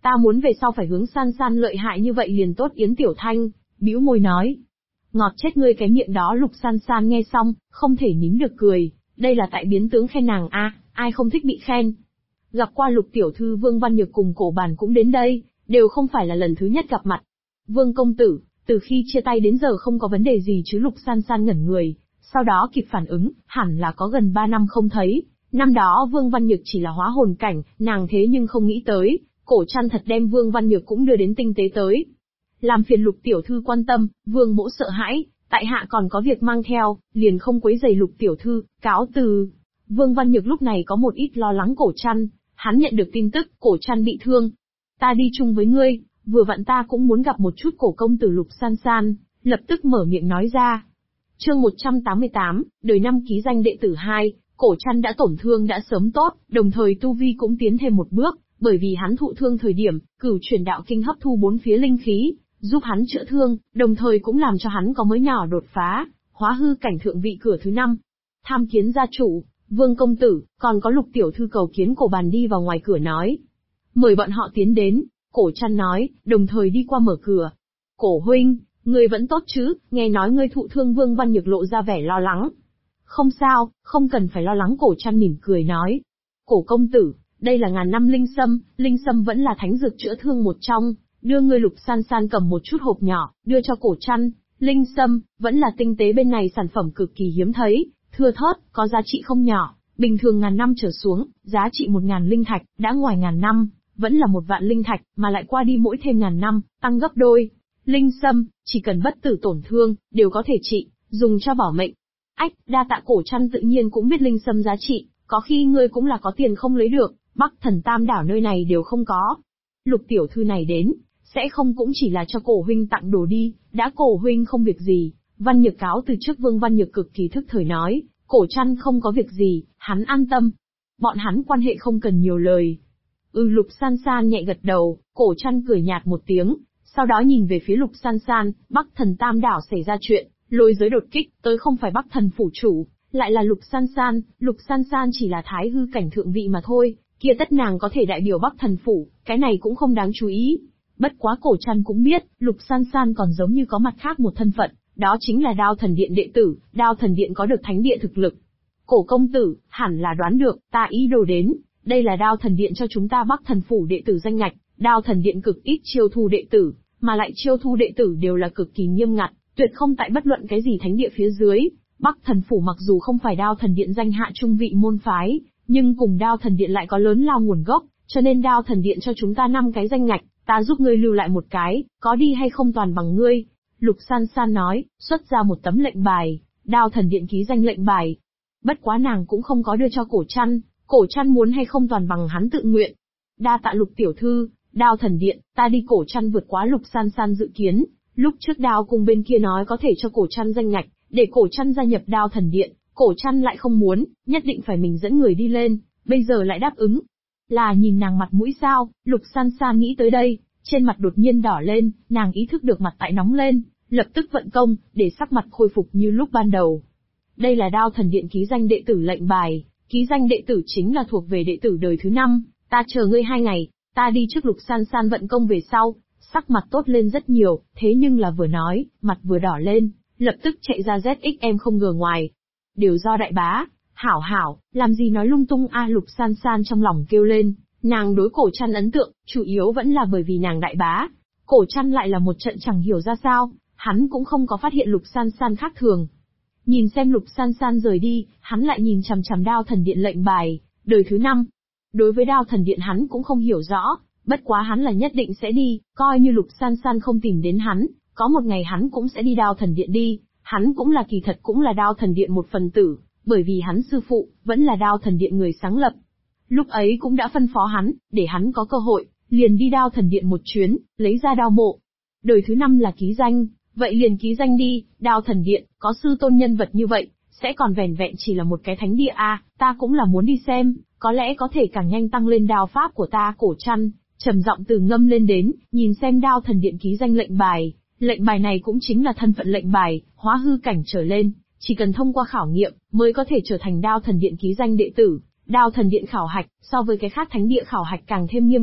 Ta muốn về sau phải hướng San San lợi hại như vậy liền tốt. Yến Tiểu Thanh bĩu môi nói. Ngọt chết ngươi cái miệng đó. Lục San San nghe xong, không thể nín được cười. Đây là tại biến tướng khen nàng a, ai không thích bị khen. Gặp qua Lục tiểu thư Vương Văn Nhược cùng Cổ Bàn cũng đến đây, đều không phải là lần thứ nhất gặp mặt. Vương công tử, từ khi chia tay đến giờ không có vấn đề gì chứ? Lục San San ngẩn người, sau đó kịp phản ứng, hẳn là có gần 3 năm không thấy. Năm đó Vương Văn Nhược chỉ là hóa hồn cảnh, nàng thế nhưng không nghĩ tới, Cổ Trăn thật đem Vương Văn Nhược cũng đưa đến tinh tế tới. Làm phiền Lục tiểu thư quan tâm, Vương mỗ sợ hãi, tại hạ còn có việc mang theo, liền không quấy rầy Lục tiểu thư, cáo từ. Vương Văn Nhược lúc này có một ít lo lắng Cổ Trăn, hắn nhận được tin tức Cổ Trăn bị thương. Ta đi chung với ngươi, vừa vặn ta cũng muốn gặp một chút Cổ công tử. Lục San San lập tức mở miệng nói ra. Chương 188, đời năm ký danh đệ tử 2, Cổ Trăn đã tổn thương đã sớm tốt, đồng thời tu vi cũng tiến thêm một bước, bởi vì hắn thụ thương thời điểm, Cửu Truyền Đạo Kinh hấp thu 4 phía linh khí, giúp hắn chữa thương, đồng thời cũng làm cho hắn có mới nhỏ đột phá, hóa hư cảnh thượng vị cửa thứ 5. Tham kiến gia chủ, Vương công tử, còn có Lục tiểu thư cầu kiến Cổ Bàn đi vào ngoài cửa nói. Mời bọn họ tiến đến, Cổ Trăn nói, đồng thời đi qua mở cửa. Cổ huynh, ngươi vẫn tốt chứ? Nghe nói ngươi thụ thương. Vương Văn Nhược lộ ra vẻ lo lắng. Không sao, không cần phải lo lắng. Cổ Trăn mỉm cười nói. Cổ công tử, đây là ngàn năm linh sâm vẫn là thánh dược chữa thương một trong, đưa ngươi. Lục San San cầm một chút hộp nhỏ, đưa cho Cổ Trăn. Linh sâm, vẫn là tinh tế bên này sản phẩm cực kỳ hiếm thấy, thưa thớt, có giá trị không nhỏ, bình thường ngàn năm trở xuống, giá trị 1000 linh thạch, đã ngoài ngàn năm, vẫn là 1 vạn linh thạch, mà lại qua đi mỗi thêm ngàn năm, tăng gấp đôi. Linh sâm, chỉ cần bất tử tổn thương, đều có thể trị, dùng cho bảo mệnh. Ách, đa tạ. Cổ Trăn tự nhiên cũng biết linh sâm giá trị, có khi ngươi cũng là có tiền không lấy được, Bắc Thần Tam đảo nơi này đều không có. Lục tiểu thư này đến, sẽ không cũng chỉ là cho Cổ huynh tặng đồ đi, đã Cổ huynh không việc gì. Văn Nhược cáo từ trước. Vương Văn Nhược cực kỳ thức thời nói, Cổ Trăn không có việc gì, hắn an tâm. Bọn hắn quan hệ không cần nhiều lời. Lục San San nhẹ gật đầu. Cổ Trăn cười nhạt một tiếng, sau đó nhìn về phía Lục San San. Bắc Thần Tam đảo xảy ra chuyện, lôi giới đột kích, tới không phải Bắc Thần phủ chủ, lại là Lục San San. Lục San San chỉ là thái hư cảnh thượng vị mà thôi, kia tất nàng có thể đại biểu Bắc Thần phủ, cái này cũng không đáng chú ý. Bất quá Cổ Trăn cũng biết, Lục San San còn giống như có mặt khác một thân phận, đó chính là Đao Thần Điện đệ tử. Đao Thần Điện có được thánh địa thực lực. Cổ công tử, hẳn là đoán được, ta ý đồ đến, đây là Đao Thần Điện cho chúng ta Bắc Thần phủ đệ tử danh ngạch. Đao Thần Điện cực ít chiêu thu đệ tử, mà lại chiêu thu đệ tử đều là cực kỳ nghiêm ngặt, tuyệt không tại bất luận cái gì thánh địa phía dưới. Bắc Thần phủ mặc dù không phải Đao Thần Điện danh hạ trung vị môn phái, nhưng cùng Đao Thần Điện lại có lớn lao nguồn gốc, cho nên Đao Thần Điện cho chúng ta 5 cái danh ngạch, ta giúp ngươi lưu lại một cái, có đi hay không toàn bằng ngươi. Lục San San nói, xuất ra một tấm lệnh bài, Đao Thần Điện ký danh lệnh bài. Bất quá nàng cũng không có đưa cho Cổ Trăn, Cổ Trăn muốn hay không toàn bằng hắn tự nguyện. Đa tạ Lục tiểu thư, Đao Thần Điện, ta đi. Cổ Trăn vượt quá Lục San San dự kiến, lúc trước Đao cung bên kia nói có thể cho Cổ Trăn danh ngạch, để Cổ Trăn gia nhập Đao Thần Điện, Cổ Trăn lại không muốn, nhất định phải mình dẫn người đi lên, bây giờ lại đáp ứng. Là nhìn nàng mặt mũi sao? Lục San San nghĩ tới đây, trên mặt đột nhiên đỏ lên, nàng ý thức được mặt tại nóng lên, lập tức vận công, để sắc mặt khôi phục như lúc ban đầu. Đây là Đao Thần Điện ký danh đệ tử lệnh bài, ký danh đệ tử chính là thuộc về đệ tử đời thứ 5, ta chờ ngươi 2 ngày, ta đi trước. Lục San San vận công về sau, sắc mặt tốt lên rất nhiều, thế nhưng là vừa nói, mặt vừa đỏ lên, lập tức chạy ra ZXM không ngờ ngoài. Đều do đại bá, hảo, làm gì nói lung tung a. Lục San San trong lòng kêu lên, nàng đối Cổ Trăn ấn tượng, chủ yếu vẫn là bởi vì nàng đại bá. Cổ Trăn lại là một trận chẳng hiểu ra sao, hắn cũng không có phát hiện Lục San San khác thường. Nhìn xem Lục San San rời đi, hắn lại nhìn chằm chằm Đao Thần Điện lệnh bài, đời thứ 5. Đối với Đao Thần Điện hắn cũng không hiểu rõ, bất quá hắn là nhất định sẽ đi, coi như Lục San San không tìm đến hắn, có một ngày hắn cũng sẽ đi Đao Thần Điện đi, hắn cũng là kỳ thật cũng là Đao Thần Điện một phần tử, bởi vì hắn sư phụ, vẫn là Đao Thần Điện người sáng lập. Lúc ấy cũng đã phân phó hắn, để hắn có cơ hội, liền đi Đao Thần Điện một chuyến, lấy ra đao mộ. Đời thứ 5 là ký danh, vậy liền ký danh đi. Đao Thần Điện, có sư tôn nhân vật như vậy, sẽ còn vẻn vẹn chỉ là một cái thánh địa à, ta cũng là muốn đi xem, có lẽ có thể càng nhanh tăng lên đao pháp của ta. Cổ Trăn trầm giọng từ ngâm lên đến, nhìn xem Đao Thần Điện ký danh lệnh bài. Lệnh bài này cũng chính là thân phận lệnh bài, hóa hư cảnh trở lên, chỉ cần thông qua khảo nghiệm, mới có thể trở thành Đao Thần Điện ký danh đệ tử. Đao Thần Điện khảo hạch, so với cái khác thánh địa khảo hạch càng thêm nghiêm ngặt,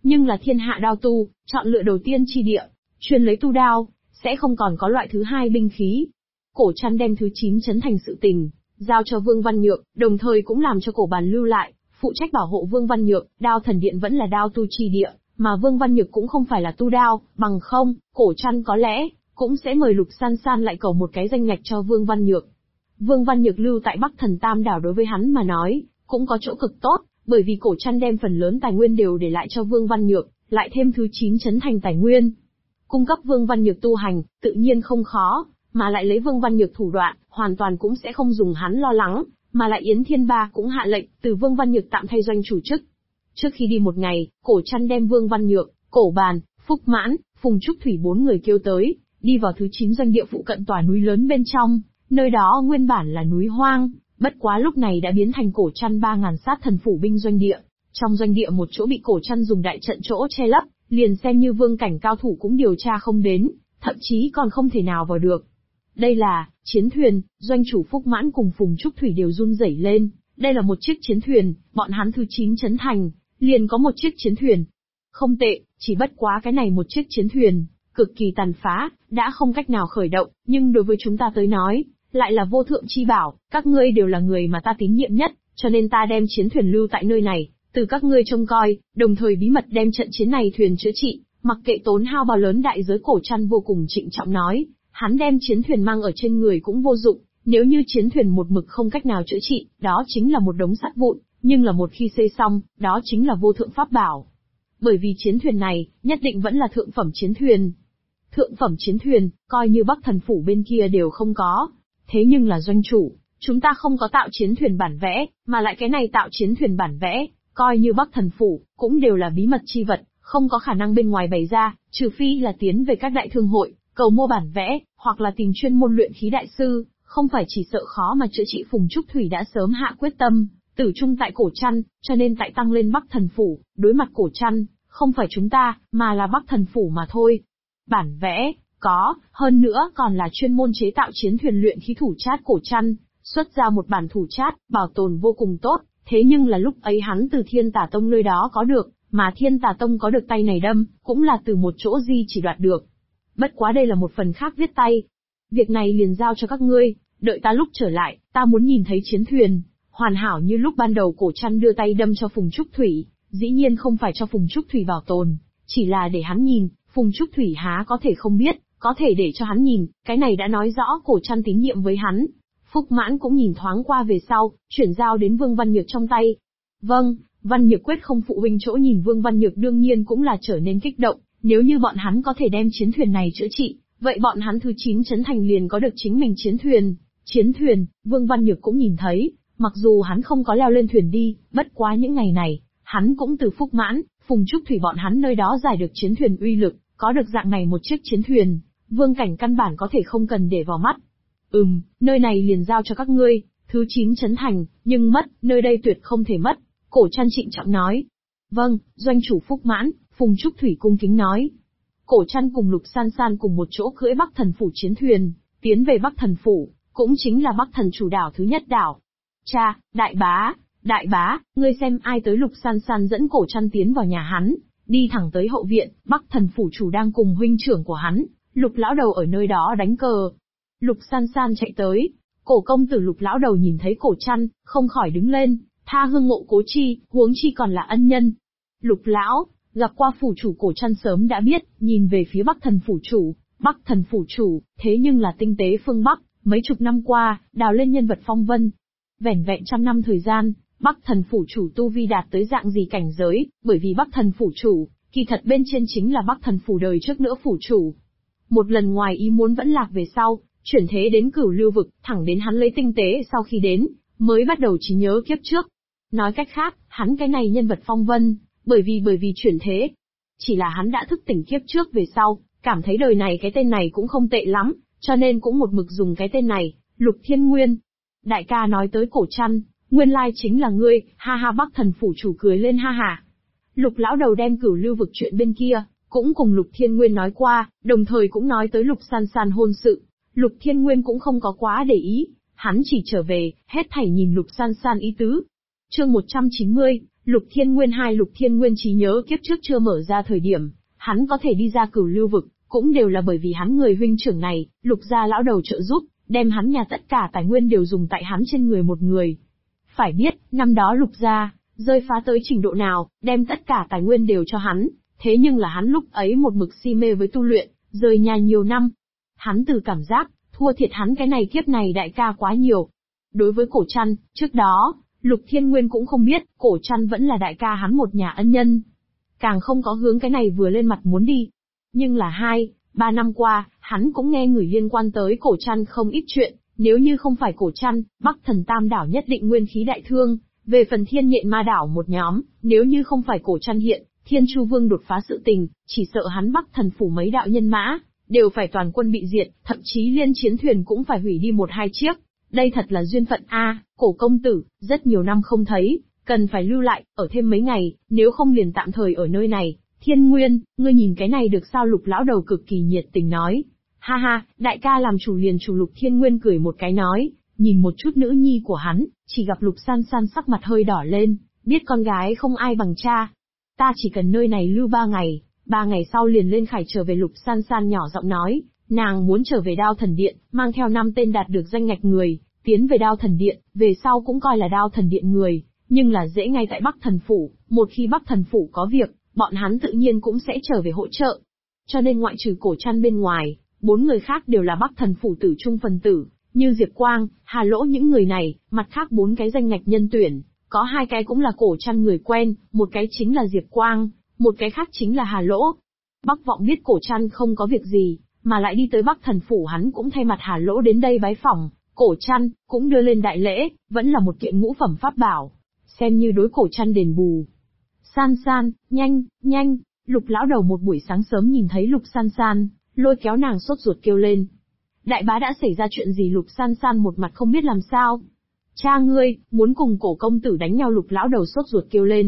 nhưng là thiên hạ đao tu, chọn lựa đầu tiên chi địa, chuyên lấy tu đao, sẽ không còn có loại thứ hai binh khí. Cổ Trăn đem thứ 9 trấn thành sự tình, giao cho Vương Văn Nhược, đồng thời cũng làm cho Cổ Bàn lưu lại, phụ trách bảo hộ Vương Văn Nhược, đao thần điện vẫn là đao tu chi địa, mà Vương Văn Nhược cũng không phải là tu đao, bằng không, Cổ Trăn có lẽ, cũng sẽ mời Lục San San lại cầu một cái danh ngạch cho Vương Văn Nhược. Vương Văn Nhược lưu tại Bắc Thần Tam Đảo đối với hắn mà nói, cũng có chỗ cực tốt, bởi vì Cổ Trăn đem phần lớn tài nguyên đều để lại cho Vương Văn Nhược, lại thêm thứ 9 trấn thành tài nguyên. Cung cấp Vương Văn Nhược tu hành, tự nhiên không khó, mà lại lấy Vương Văn Nhược thủ đoạn, hoàn toàn cũng sẽ không dùng hắn lo lắng, mà lại Yến Thiên Ba cũng hạ lệnh, từ Vương Văn Nhược tạm thay doanh chủ chức. Trước khi đi một ngày, Cổ Trăn đem Vương Văn Nhược, Cổ Bàn, Phúc Mãn, Phùng Trúc Thủy 4 người kêu tới, đi vào thứ 9 doanh địa phụ cận tòa núi lớn bên trong, nơi đó nguyên bản là núi hoang, bất quá lúc này đã biến thành Cổ Trăn 3000 sát thần phủ binh doanh địa. Trong doanh địa một chỗ bị Cổ Trăn dùng đại trận chỗ che lấp, liền xem như vương cảnh cao thủ cũng điều tra không đến, thậm chí còn không thể nào vào được. Đây là chiến thuyền, doanh chủ Phúc Mãn cùng Phùng Trúc Thủy đều run rẩy lên, đây là một chiếc chiến thuyền, bọn hắn thứ 9 trấn thành, liền có một chiếc chiến thuyền. Không tệ, chỉ bất quá cái này một chiếc chiến thuyền, cực kỳ tàn phá, đã không cách nào khởi động, nhưng đối với chúng ta tới nói, lại là vô thượng chi bảo, các ngươi đều là người mà ta tín nhiệm nhất, cho nên ta đem chiến thuyền lưu tại nơi này, từ các ngươi trông coi, đồng thời bí mật đem trận chiến này thuyền chữa trị, mặc kệ tốn hao bao lớn đại giới. Cổ Trăn vô cùng trịnh trọng nói, hắn đem chiến thuyền mang ở trên người cũng vô dụng, nếu như chiến thuyền một mực không cách nào chữa trị, đó chính là một đống sắt vụn, nhưng là một khi xây xong, đó chính là vô thượng pháp bảo. Bởi vì chiến thuyền này, nhất định vẫn là thượng phẩm chiến thuyền. Thượng phẩm chiến thuyền, coi như Bắc Thần Phủ bên kia đều không có. Thế nhưng là doanh chủ, chúng ta không có tạo chiến thuyền bản vẽ, mà lại cái này tạo chiến thuyền bản vẽ, coi như Bắc Thần Phủ, cũng đều là bí mật chi vật, không có khả năng bên ngoài bày ra, trừ phi là tiến về các đại thương hội, cầu mua bản vẽ, hoặc là tìm chuyên môn luyện khí đại sư, không phải chỉ sợ khó mà chữa trị. Phùng Trúc Thủy đã sớm hạ quyết tâm, tử chung tại Cổ Trăn, cho nên tại tăng lên Bắc Thần Phủ, đối mặt Cổ Trăn, không phải chúng ta, mà là Bắc Thần Phủ mà thôi. Bản vẽ, có, hơn nữa còn là chuyên môn chế tạo chiến thuyền luyện khí thủ chát. Cổ Trăn xuất ra một bản thủ chát, bảo tồn vô cùng tốt, thế nhưng là lúc ấy hắn từ Thiên Tà Tông nơi đó có được, mà Thiên Tà Tông có được tay này đâm, cũng là từ một chỗ di chỉ đoạt được. Bất quá đây là một phần khác viết tay. Việc này liền giao cho các ngươi, đợi ta lúc trở lại, ta muốn nhìn thấy chiến thuyền, hoàn hảo như lúc ban đầu. Cổ Trăn đưa tay đâm cho Phùng Trúc Thủy, dĩ nhiên không phải cho Phùng Trúc Thủy bảo tồn, chỉ là để hắn nhìn. Phùng Trúc Thủy há có thể không biết, có thể để cho hắn nhìn, cái này đã nói rõ Cổ Trăn tín nhiệm với hắn. Phúc Mãn cũng nhìn thoáng qua về sau, chuyển giao đến Vương Văn Nhược trong tay. Vâng, Văn Nhược quyết không phụ huynh chỗ. Nhìn Vương Văn Nhược đương nhiên cũng là trở nên kích động, nếu như bọn hắn có thể đem chiến thuyền này chữa trị, vậy bọn hắn thứ 9 trấn thành liền có được chính mình chiến thuyền. Chiến thuyền, Vương Văn Nhược cũng nhìn thấy, mặc dù hắn không có leo lên thuyền đi, bất quá những ngày này, hắn cũng từ Phúc Mãn, Phùng Trúc Thủy bọn hắn nơi đó giải được chiến thuyền uy lực, có được dạng này một chiếc chiến thuyền, vương cảnh căn bản có thể không cần để vào mắt. Nơi này liền giao cho các ngươi, thứ 9 trấn thành, nhưng mất, nơi đây tuyệt không thể mất. Cổ Trăn trịnh trọng nói. Vâng, doanh chủ Phúc Mãn, Phùng Trúc Thủy cung kính nói. Cổ Trăn cùng Lục San San cùng một chỗ cưỡi Bắc Thần Phủ chiến thuyền, tiến về Bắc Thần Phủ, cũng chính là Bắc Thần chủ đảo thứ nhất đảo. Cha, đại bá, ngươi xem ai tới. Lục San San dẫn Cổ Trăn tiến vào nhà hắn, đi thẳng tới hậu viện. Bắc Thần Phủ chủ đang cùng huynh trưởng của hắn, Lục lão đầu ở nơi đó đánh cờ. Lục San San chạy tới, Cổ công tử. Lục lão đầu nhìn thấy Cổ Trăn, không khỏi đứng lên, tha hương ngộ cố chi, huống chi còn là ân nhân. Lục lão, gặp qua phủ chủ. Cổ Trăn sớm đã biết, nhìn về phía Bắc Thần Phủ chủ. Bắc Thần Phủ chủ, thế nhưng là tinh tế phương Bắc, mấy chục năm qua, đào lên nhân vật phong vân. Vẻn vẹn 100 năm thời gian, Bắc Thần Phủ chủ tu vi đạt tới dạng gì cảnh giới, bởi vì Bắc Thần Phủ chủ, kỳ thật bên trên chính là Bắc Thần Phủ đời trước nữa phủ chủ. Một lần ngoài ý muốn vẫn lạc về sau, chuyển thế đến Cửu Lưu vực, thẳng đến hắn lấy tinh tế sau khi đến, mới bắt đầu trí nhớ kiếp trước. Nói cách khác, hắn cái này nhân vật phong vân, bởi vì chuyển thế. Chỉ là hắn đã thức tỉnh kiếp trước về sau, cảm thấy đời này cái tên này cũng không tệ lắm, cho nên cũng một mực dùng cái tên này, Lục Thiên Nguyên. Đại ca nói tới Cổ Trăn, nguyên lai chính là ngươi, ha ha. Bắc Thần Phủ chủ cười lên ha ha. Lục lão đầu đem Cửu Lưu vực chuyện bên kia, cũng cùng Lục Thiên Nguyên nói qua, đồng thời cũng nói tới Lục San San hôn sự. Lục Thiên Nguyên cũng không có quá để ý, hắn chỉ trở về, hết thảy nhìn Lục San San ý tứ. Chương 190, Lục Thiên Nguyên Lục Thiên Nguyên trí nhớ kiếp trước chưa mở ra thời điểm, hắn có thể đi ra Cửu Lưu vực, cũng đều là bởi vì hắn người huynh trưởng này, Lục gia lão đầu trợ giúp, đem hắn nhà tất cả tài nguyên đều dùng tại hắn trên người một người. Phải biết, năm đó Lục gia rơi phá tới trình độ nào, đem tất cả tài nguyên đều cho hắn, thế nhưng là hắn lúc ấy một mực si mê với tu luyện, rời nhà nhiều năm. Hắn từ cảm giác, thua thiệt hắn cái này kiếp này đại ca quá nhiều. Đối với Cổ Trăn, trước đó, Lục Thiên Nguyên cũng không biết, Cổ Trăn vẫn là đại ca hắn một nhà ân nhân. Càng không có hướng cái này vừa lên mặt muốn đi. Nhưng là 2-3 năm qua, hắn cũng nghe người liên quan tới Cổ Trăn không ít chuyện, nếu như không phải Cổ Trăn, Bắc Thần Tam đảo nhất định nguyên khí đại thương. Về phần Thiên Nhện Ma đảo một nhóm, nếu như không phải Cổ Trăn hiện, Thiên Chu Vương đột phá sự tình, chỉ sợ hắn Bắc Thần phủ mấy đạo nhân mã, đều phải toàn quân bị diệt, thậm chí liên chiến thuyền cũng phải hủy đi 1-2 chiếc. Đây thật là duyên phận a, Cổ công tử, rất nhiều năm không thấy, cần phải lưu lại, ở thêm mấy ngày, nếu không liền tạm thời ở nơi này. Thiên Nguyên, ngươi nhìn cái này được sao? Lục lão đầu cực kỳ nhiệt tình nói. Ha ha, đại ca làm chủ liền chủ. Lục Thiên Nguyên cười một cái nói, nhìn một chút nữ nhi của hắn, chỉ gặp Lục San San sắc mặt hơi đỏ lên, biết con gái không ai bằng cha. Ta chỉ cần nơi này lưu 3 ngày, 3 ngày sau liền lên Khải trở về. Lục San San nhỏ giọng nói, nàng muốn trở về Đao Thần Điện, mang theo 5 tên đạt được danh ngạch người, tiến về Đao Thần Điện, về sau cũng coi là Đao Thần Điện người, nhưng là dễ ngay tại Bắc Thần Phủ, một khi Bắc Thần Phủ có việc, bọn hắn tự nhiên cũng sẽ trở về hỗ trợ. Cho nên ngoại trừ Cổ Trăn bên ngoài, 4 người khác đều là Bắc Thần Phủ tử trung phần tử, như Diệp Quang, Hà Lỗ những người này, mặt khác 4 cái danh ngạch nhân tuyển, có 2 cái cũng là Cổ Trăn người quen, một cái chính là Diệp Quang, một cái khác chính là Hà Lỗ. Bắc Vọng biết Cổ Trăn không có việc gì, mà lại đi tới Bắc Thần Phủ, hắn cũng thay mặt Hà Lỗ đến đây bái phỏng. Cổ Trăn cũng đưa lên đại lễ, vẫn là một kiện ngũ phẩm pháp bảo, xem như đối Cổ Trăn đền bù. San San, nhanh, Lục lão đầu một buổi sáng sớm nhìn thấy Lục San San, lôi kéo nàng sốt ruột kêu lên. Đại bá đã xảy ra chuyện gì? Lục San San một mặt không biết làm sao. Cha ngươi, muốn cùng Cổ công tử đánh nhau. Lục lão đầu sốt ruột kêu lên.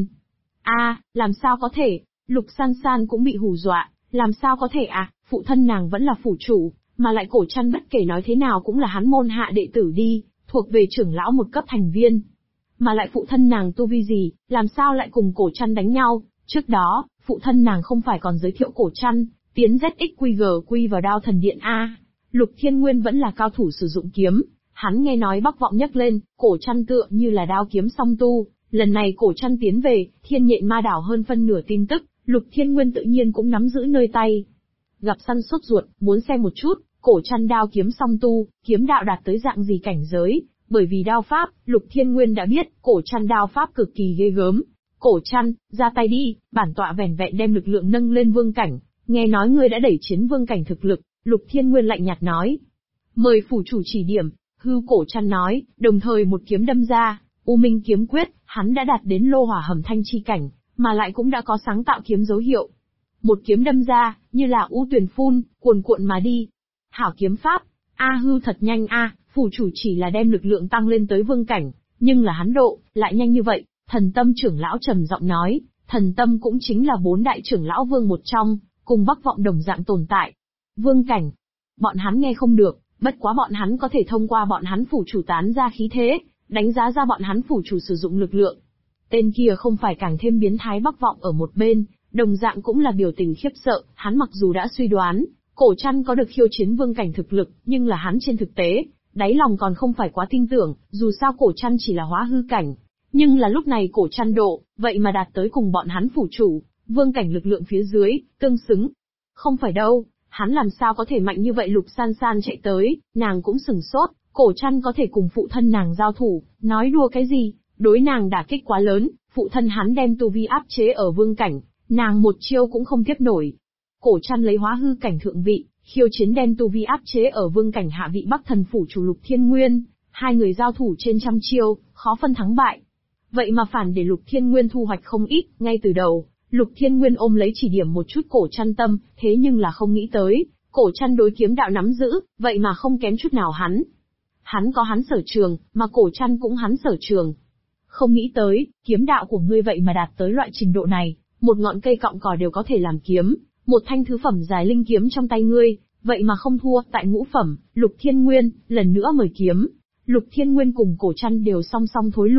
Làm sao có thể? Lục San San cũng bị hù dọa, làm sao có thể à, phụ thân nàng vẫn là phủ chủ, mà lại Cổ Trăn bất kể nói thế nào cũng là hắn môn hạ đệ tử đi, thuộc về trưởng lão một cấp thành viên. Mà lại phụ thân nàng tu vi gì, làm sao lại cùng Cổ Trăn đánh nhau? Trước đó, phụ thân nàng không phải còn giới thiệu Cổ Trăn tiến ZXQGQ vào Đao Thần Điện a. Lục Thiên Nguyên vẫn là cao thủ sử dụng kiếm, hắn nghe nói Bắc Vọng nhắc lên, Cổ Trăn tựa như là đao kiếm song tu, lần này Cổ Trăn tiến về, Thiên Nhện Ma đảo hơn phân nửa tin tức, Lục Thiên Nguyên tự nhiên cũng nắm giữ nơi tay. Gặp săn sốt ruột, muốn xem một chút, Cổ Trăn đao kiếm song tu, kiếm đạo đạt tới dạng gì cảnh giới, bởi vì đao pháp, Lục Thiên Nguyên đã biết, Cổ Trăn đao pháp cực kỳ ghê gớm. Cổ Trăn, ra tay đi, bản tọa vẻn vẹn đem lực lượng nâng lên vương cảnh, nghe nói ngươi đã đẩy chiến vương cảnh thực lực, Lục Thiên Nguyên lạnh nhạt nói. Mời phủ chủ chỉ điểm, hư. Cổ Trăn nói, đồng thời một kiếm đâm ra, U Minh kiếm quyết, hắn đã đạt đến lô hỏa hầm thanh chi cảnh, mà lại cũng đã có sáng tạo kiếm dấu hiệu. Một kiếm đâm ra, như là u tuyền phun, cuồn cuộn mà đi. Hảo kiếm pháp, hư thật nhanh phủ chủ chỉ là đem lực lượng tăng lên tới vương cảnh, nhưng là hắn độ, lại nhanh như vậy. Thần Tâm trưởng lão trầm giọng nói, Thần Tâm cũng chính là 4 đại trưởng lão vương một trong, cùng Bắc Vọng đồng dạng tồn tại. Vương cảnh, bọn hắn nghe không được, bất quá bọn hắn có thể thông qua bọn hắn phủ chủ tán ra khí thế, đánh giá ra bọn hắn phủ chủ sử dụng lực lượng. Tên kia không phải càng thêm biến thái. Bắc Vọng ở một bên, đồng dạng cũng là biểu tình khiếp sợ, hắn mặc dù đã suy đoán, Cổ Trăn có được khiêu chiến vương cảnh thực lực, nhưng là hắn trên thực tế, đáy lòng còn không phải quá tin tưởng, dù sao Cổ Trăn chỉ là hóa hư cảnh. Nhưng là lúc này Cổ Trăn độ, vậy mà đạt tới cùng bọn hắn phủ chủ, vương cảnh lực lượng phía dưới, tương xứng. Không phải đâu, hắn làm sao có thể mạnh như vậy? Lục San San chạy tới, nàng cũng sừng sốt, Cổ Trăn có thể cùng phụ thân nàng giao thủ, nói đùa cái gì, đối nàng đả kích quá lớn, phụ thân hắn đem tu vi áp chế ở vương cảnh, nàng một chiêu cũng không tiếp nổi. Cổ Trăn lấy hóa hư cảnh thượng vị, khiêu chiến đem tu vi áp chế ở vương cảnh hạ vị Bắc Thần phủ chủ Lục Thiên Nguyên, 2 người giao thủ trên trăm chiêu, khó phân thắng bại. Vậy mà phản để Lục Thiên Nguyên thu hoạch không ít, ngay từ đầu, Lục Thiên Nguyên ôm lấy chỉ điểm một chút Cổ Trăn tâm, thế nhưng là không nghĩ tới, Cổ Trăn đối kiếm đạo nắm giữ, vậy mà không kém chút nào hắn. Hắn có hắn sở trường, mà Cổ Trăn cũng hắn sở trường. Không nghĩ tới, kiếm đạo của ngươi vậy mà đạt tới loại trình độ này, một ngọn cây cọng cỏ đều có thể làm kiếm, một thanh thứ phẩm dài linh kiếm trong tay ngươi, vậy mà không thua. Tại ngũ phẩm, Lục Thiên Nguyên lần nữa mời kiếm, Lục Thiên Nguyên cùng Cổ Trăn đều song song thối lui,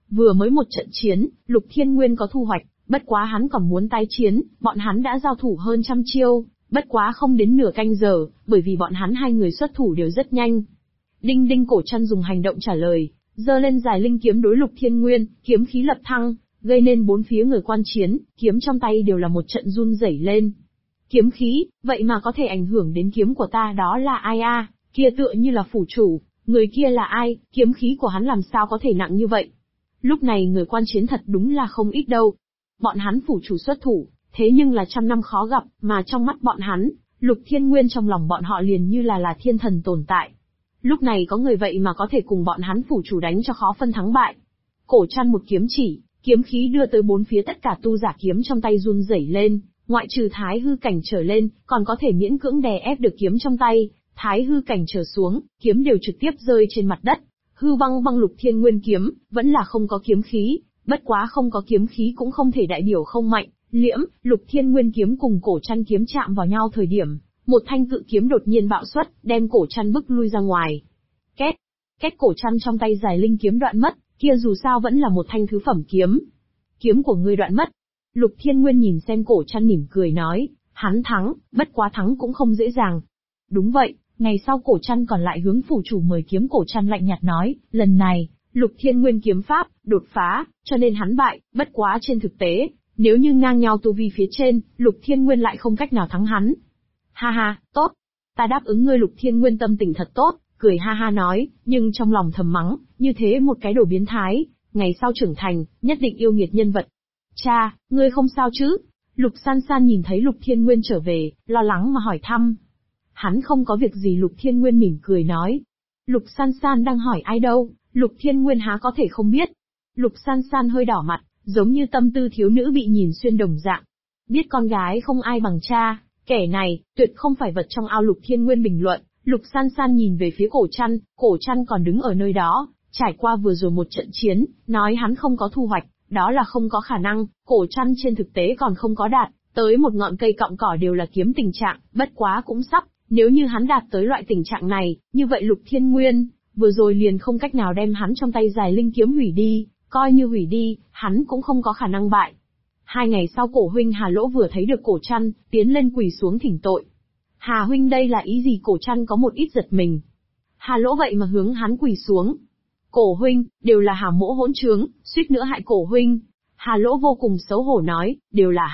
Vừa mới một trận chiến, Lục Thiên Nguyên có thu hoạch, bất quá hắn còn muốn tái chiến, bọn hắn đã giao thủ hơn trăm chiêu, bất quá không đến nửa canh giờ, bởi vì bọn hắn hai người xuất thủ đều rất nhanh. Đinh đinh Cổ Trăn dùng hành động trả lời, giơ lên dài linh kiếm đối Lục Thiên Nguyên, kiếm khí lập thăng, gây nên bốn phía người quan chiến, kiếm trong tay đều là một trận run rẩy lên. Kiếm khí, vậy mà có thể ảnh hưởng đến kiếm của ta, đó là ai a? Kia tựa như là phủ chủ, người kia là ai, kiếm khí của hắn làm sao có thể nặng như vậy? Lúc này người quan chiến thật đúng là không ít đâu. Bọn hắn phủ chủ xuất thủ, thế nhưng là trăm năm khó gặp, mà trong mắt bọn hắn, Lục Thiên Nguyên trong lòng bọn họ liền như là thiên thần tồn tại. Lúc này có người vậy mà có thể cùng bọn hắn phủ chủ đánh cho khó phân thắng bại. Cổ Trăn một kiếm chỉ, kiếm khí đưa tới bốn phía, tất cả tu giả kiếm trong tay run rẩy lên, ngoại trừ thái hư cảnh trở lên, còn có thể miễn cưỡng đè ép được kiếm trong tay, thái hư cảnh trở xuống, kiếm đều trực tiếp rơi trên mặt đất. Hư băng băng Lục Thiên Nguyên kiếm, vẫn là không có kiếm khí, bất quá không có kiếm khí cũng không thể đại biểu không mạnh. Liễm, Lục Thiên Nguyên kiếm cùng Cổ Trăn kiếm chạm vào nhau thời điểm, một thanh cự kiếm đột nhiên bạo xuất, đem Cổ Trăn bức lui ra ngoài. Két, Cổ Trăn trong tay dài linh kiếm đoạn mất, kia dù sao vẫn là một thanh thứ phẩm kiếm. Kiếm của ngươi đoạn mất. Lục Thiên Nguyên nhìn xem Cổ Trăn mỉm cười nói, hắn thắng, bất quá thắng cũng không dễ dàng. Đúng vậy, ngày sau Cổ Trăn còn lại hướng phủ chủ mời kiếm. Cổ Trăn lạnh nhạt nói, lần này, Lục Thiên Nguyên kiếm pháp, đột phá, cho nên hắn bại, bất quá trên thực tế, nếu như ngang nhau tu vi phía trên, Lục Thiên Nguyên lại không cách nào thắng hắn. Ha ha, tốt. Ta đáp ứng ngươi. Lục Thiên Nguyên tâm tình thật tốt, cười ha ha nói, nhưng trong lòng thầm mắng, như thế một cái đồ biến thái, ngày sau trưởng thành, nhất định yêu nghiệt nhân vật. Cha, ngươi không sao chứ? Lục San San nhìn thấy Lục Thiên Nguyên trở về, lo lắng mà hỏi thăm. Hắn không có việc gì. Lục Thiên Nguyên mỉm cười nói. Lục San San đang hỏi ai đâu, Lục Thiên Nguyên há có thể không biết. Lục San San hơi đỏ mặt, giống như tâm tư thiếu nữ bị nhìn xuyên đồng dạng. Biết con gái không ai bằng cha, kẻ này, tuyệt không phải vật trong ao. Lục Thiên Nguyên bình luận. Lục San San nhìn về phía Cổ Trăn còn đứng ở nơi đó, trải qua vừa rồi một trận chiến, nói hắn không có thu hoạch, đó là không có khả năng. Cổ Trăn trên thực tế còn không có đạt tới một ngọn cây cọng cỏ đều là kiếm tình trạng, bất quá cũng sắp. Nếu như hắn đạt tới loại tình trạng này, như vậy Lục Thiên Nguyên, vừa rồi liền không cách nào đem hắn trong tay dài linh kiếm hủy đi, coi như hủy đi, hắn cũng không có khả năng bại. 2 ngày sau Cổ huynh Hà Lỗ vừa thấy được Cổ Trăn, tiến lên quỳ xuống thỉnh tội. Hà huynh đây là ý gì? Cổ Trăn có một ít giật mình. Hà Lỗ vậy mà hướng hắn quỳ xuống. Cổ huynh, đều là Hà mỗ hỗn trướng, suýt nữa hại Cổ huynh. Hà Lỗ vô cùng xấu hổ nói, đều là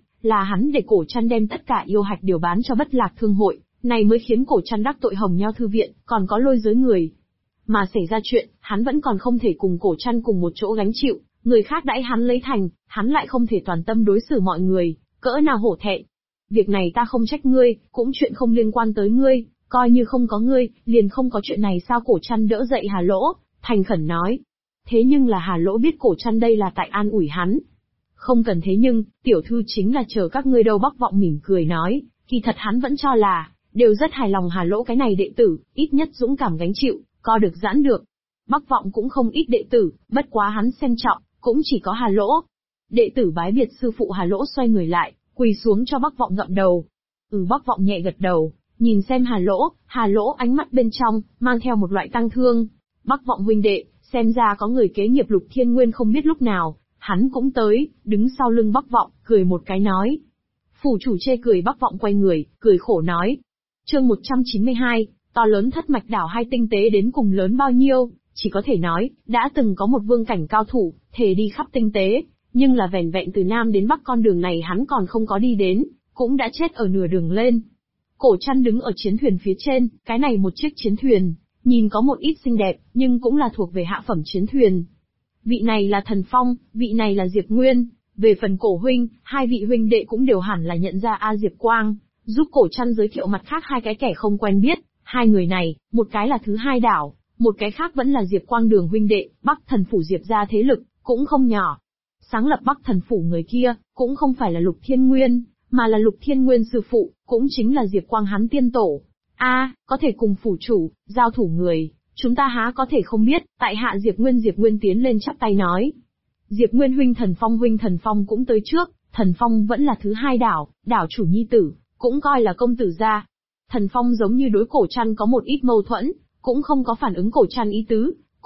hắn để Cổ Trăn đem tất cả yêu hạch đều bán cho Bất Lạc Thương hội, này mới khiến Cổ Trăn đắc tội Hồng Nho thư viện, còn có lôi giới người. Mà xảy ra chuyện, hắn vẫn còn không thể cùng Cổ Trăn cùng một chỗ gánh chịu, người khác đãi hắn lấy thành, hắn lại không thể toàn tâm đối xử mọi người, cỡ nào hổ thẹn. Việc này ta không trách ngươi, cũng chuyện không liên quan tới ngươi, coi như không có ngươi, liền không có chuyện này sao? Cổ Trăn đỡ dậy Hà Lỗ, thành khẩn nói. Thế nhưng là Hà Lỗ biết Cổ Trăn đây là tại an ủi hắn. Không cần thế nhưng, tiểu thư chính là chờ các ngươi đâu. Bắc Vọng mỉm cười nói, kỳ thật hắn vẫn cho là, đều rất hài lòng Hà Lỗ cái này đệ tử, ít nhất dũng cảm gánh chịu, co được giãn được. Bắc Vọng cũng không ít đệ tử, bất quá hắn xem trọng, cũng chỉ có Hà Lỗ. Đệ tử bái biệt sư phụ. Hà Lỗ xoay người lại, quỳ xuống cho Bắc Vọng ngậm đầu. Bắc Vọng nhẹ gật đầu, nhìn xem Hà Lỗ ánh mắt bên trong, mang theo một loại tang thương. Bắc Vọng huynh đệ, xem ra có người kế nghiệp Lục Thiên Nguyên không biết lúc nào, hắn cũng tới, đứng sau lưng Bắc Vọng, cười một cái nói. Phủ chủ chê cười. Bắc Vọng quay người, cười khổ nói. Chương 192, to lớn thất mạch đảo hai tinh tế đến cùng lớn bao nhiêu, chỉ có thể nói, đã từng có một vương cảnh cao thủ, thề đi khắp tinh tế, nhưng là vẻn vẹn từ Nam đến Bắc con đường này hắn còn không có đi đến, cũng đã chết ở nửa đường lên. Cổ Trăn đứng ở chiến thuyền phía trên, cái này một chiếc chiến thuyền, nhìn có một ít xinh đẹp, nhưng cũng là thuộc về hạ phẩm chiến thuyền. Vị này là Thần Phong, vị này là Diệp Nguyên, về phần Cổ huynh, hai vị huynh đệ cũng đều hẳn là nhận ra Diệp Quang, giúp Cổ Trăn giới thiệu mặt khác hai cái kẻ không quen biết, hai người này, một cái là thứ hai đảo, một cái khác vẫn là Diệp Quang đường huynh đệ. Bắc Thần phủ Diệp gia thế lực cũng không nhỏ. Sáng lập Bắc Thần phủ người kia, cũng không phải là Lục Thiên Nguyên, mà là Lục Thiên Nguyên sư phụ, cũng chính là Diệp Quang hắn tiên tổ. Có thể cùng phủ chủ, giao thủ người, chúng ta há có thể không biết. Tại hạ Diệp Nguyên tiến lên chắp tay nói. Diệp Nguyên huynh Thần Phong cũng tới trước, Thần Phong vẫn là thứ hai đảo, đảo chủ nhi tử, cũng coi là công tử gia. Thần Phong giống như đối Cổ Trăn có một ít mâu thuẫn, cũng không có phản ứng Cổ Trăn ý tứ,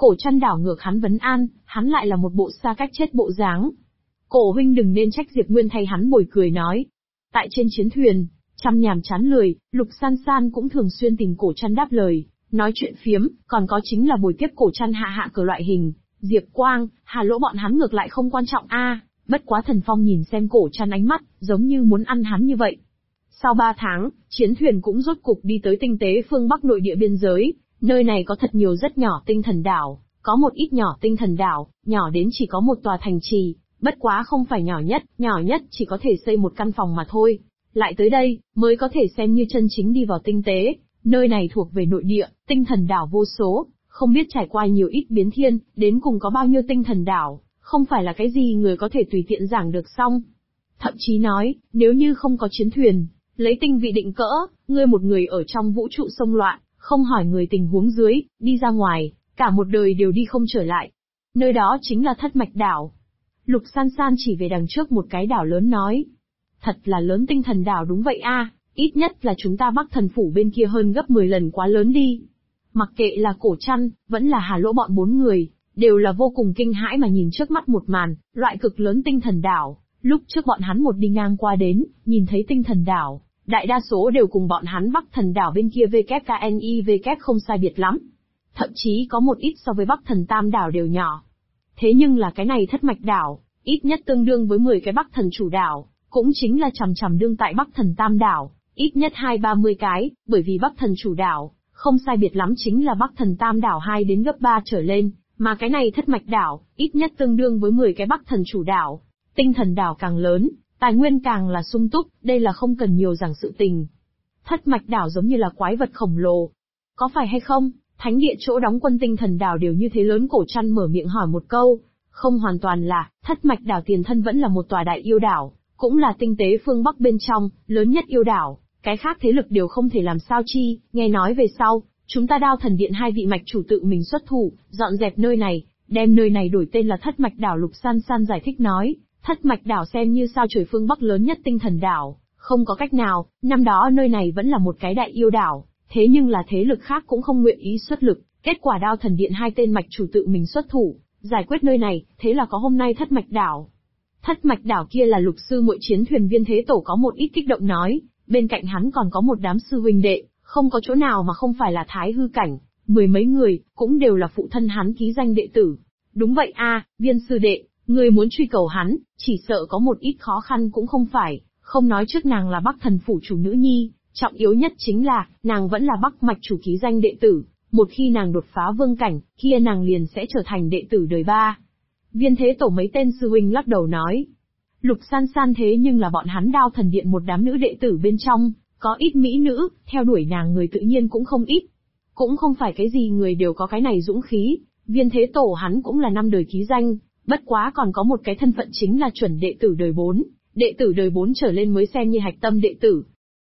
Cổ Trăn đảo ngược hắn vấn an, hắn lại là một bộ xa cách chết bộ dáng. Cổ huynh đừng nên trách Diệp Nguyên thay hắn bồi cười nói. Tại trên chiến thuyền, chăm nhàm chán lười, Lục San San cũng thường xuyên tìm Cổ Trăn đáp lời, nói chuyện phiếm, còn có chính là buổi tiếp Cổ Trăn hạ hạ cờ loại hình. Diệp Quang, Hà Lỗ bọn hắn ngược lại không quan trọng bất quá Thần Phong nhìn xem Cổ Trăn ánh mắt, giống như muốn ăn hắn như vậy. Sau 3 tháng, chiến thuyền cũng rốt cục đi tới tinh tế phương Bắc nội địa biên giới, nơi này có thật nhiều rất nhỏ tinh thần đảo, có một ít nhỏ tinh thần đảo, nhỏ đến chỉ có một tòa thành trì, bất quá không phải nhỏ nhất chỉ có thể xây một căn phòng mà thôi. Lại tới đây, mới có thể xem như chân chính đi vào tinh tế, nơi này thuộc về nội địa, tinh thần đảo vô số, không biết trải qua nhiều ít biến thiên, đến cùng có bao nhiêu tinh thần đảo, không phải là cái gì người có thể tùy tiện giảng được xong. Thậm chí nói, nếu như không có chiến thuyền, lấy tinh vị định cỡ, ngươi một người ở trong vũ trụ xông loạn, không hỏi người tình huống dưới, đi ra ngoài, cả một đời đều đi không trở lại. Nơi đó chính là Thất Mạch đảo. Lục San San chỉ về đằng trước một cái đảo lớn nói. Thật là lớn tinh thần đảo đúng vậy ít nhất là chúng ta Bắc Thần Phủ bên kia hơn gấp 10 lần quá lớn đi. Mặc kệ là Cổ Trăn, vẫn là Hà Lỗ bọn 4 người, đều là vô cùng kinh hãi mà nhìn trước mắt một màn, loại cực lớn tinh thần đảo. Lúc trước bọn hắn một đi ngang qua đến, nhìn thấy tinh thần đảo, đại đa số đều cùng bọn hắn Bắc Thần đảo bên kia WKNIVK không sai biệt lắm. Thậm chí có một ít so với Bắc Thần Tam đảo đều nhỏ. Thế nhưng là cái này Thất Mạch đảo, ít nhất tương đương với 10 cái Bắc Thần chủ đảo, cũng chính là chằm đương tại Bắc Thần Tam đảo, ít nhất 20-30 cái, bởi vì Bắc Thần chủ đảo, không sai biệt lắm chính là Bắc Thần Tam đảo 2 đến gấp 3 trở lên, mà cái này Thất Mạch đảo, ít nhất tương đương với 10 cái Bắc Thần chủ đảo. Tinh thần đảo càng lớn, tài nguyên càng là sung túc, đây là không cần nhiều giảng sự tình. Thất Mạch đảo giống như là quái vật khổng lồ. Có phải hay không, thánh địa chỗ đóng quân tinh thần đảo đều như thế lớn? Cổ Trăn mở miệng hỏi một câu. Không hoàn toàn là, Thất Mạch đảo tiền thân vẫn là một tòa đại yêu đảo, cũng là tinh tế phương Bắc bên trong, lớn nhất yêu đảo, cái khác thế lực đều không thể làm sao chi, nghe nói về sau, chúng ta Đao Thần Điện 2 vị mạch chủ tự mình xuất thủ, dọn dẹp nơi này, đem nơi này đổi tên là Thất Mạch đảo. Lục San San giải thích nói. Thất Mạch đảo xem như sao trời phương Bắc lớn nhất tinh thần đảo, không có cách nào, năm đó nơi này vẫn là một cái đại yêu đảo, thế nhưng là thế lực khác cũng không nguyện ý xuất lực, kết quả Đao Thần Điện 2 tên mạch chủ tự mình xuất thủ, giải quyết nơi này, thế là có hôm nay Thất Mạch đảo. Thất Mạch đảo kia là Lục sư muội chiến thuyền Viên Thế Tổ có một ít kích động nói, bên cạnh hắn còn có một đám sư huynh đệ, không có chỗ nào mà không phải là thái hư cảnh, 10 mấy người, cũng đều là phụ thân hắn ký danh đệ tử. Đúng vậy Viên sư đệ. Người muốn truy cầu hắn, chỉ sợ có một ít khó khăn cũng không phải, không nói trước nàng là Bắc Thần Phủ chủ nữ nhi, trọng yếu nhất chính là, nàng vẫn là Bắc Mạch chủ ký danh đệ tử, một khi nàng đột phá vương cảnh, kia nàng liền sẽ trở thành đệ tử đời 3. Viên Thế Tổ mấy tên sư huynh lắc đầu nói. Lục San San thế nhưng là bọn hắn Đao Thần Điện một đám nữ đệ tử bên trong, có ít mỹ nữ, theo đuổi nàng người tự nhiên cũng không ít. Cũng không phải cái gì người đều có cái này dũng khí, Viên Thế Tổ hắn cũng là 5 đời ký danh. Bất quá còn có một cái thân phận chính là chuẩn đệ tử đời 4, đệ tử đời 4 trở lên mới xem như hạch tâm đệ tử.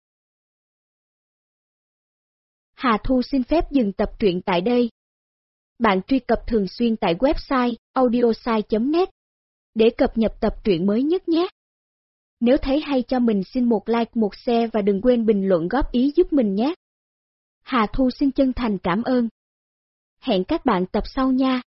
Hà Thu xin phép dừng tập truyện tại đây. Bạn truy cập thường xuyên tại website audiosai.net để cập nhật tập truyện mới nhất nhé. Nếu thấy hay cho mình xin một like một share và đừng quên bình luận góp ý giúp mình nhé. Hà Thu xin chân thành cảm ơn. Hẹn các bạn tập sau nha.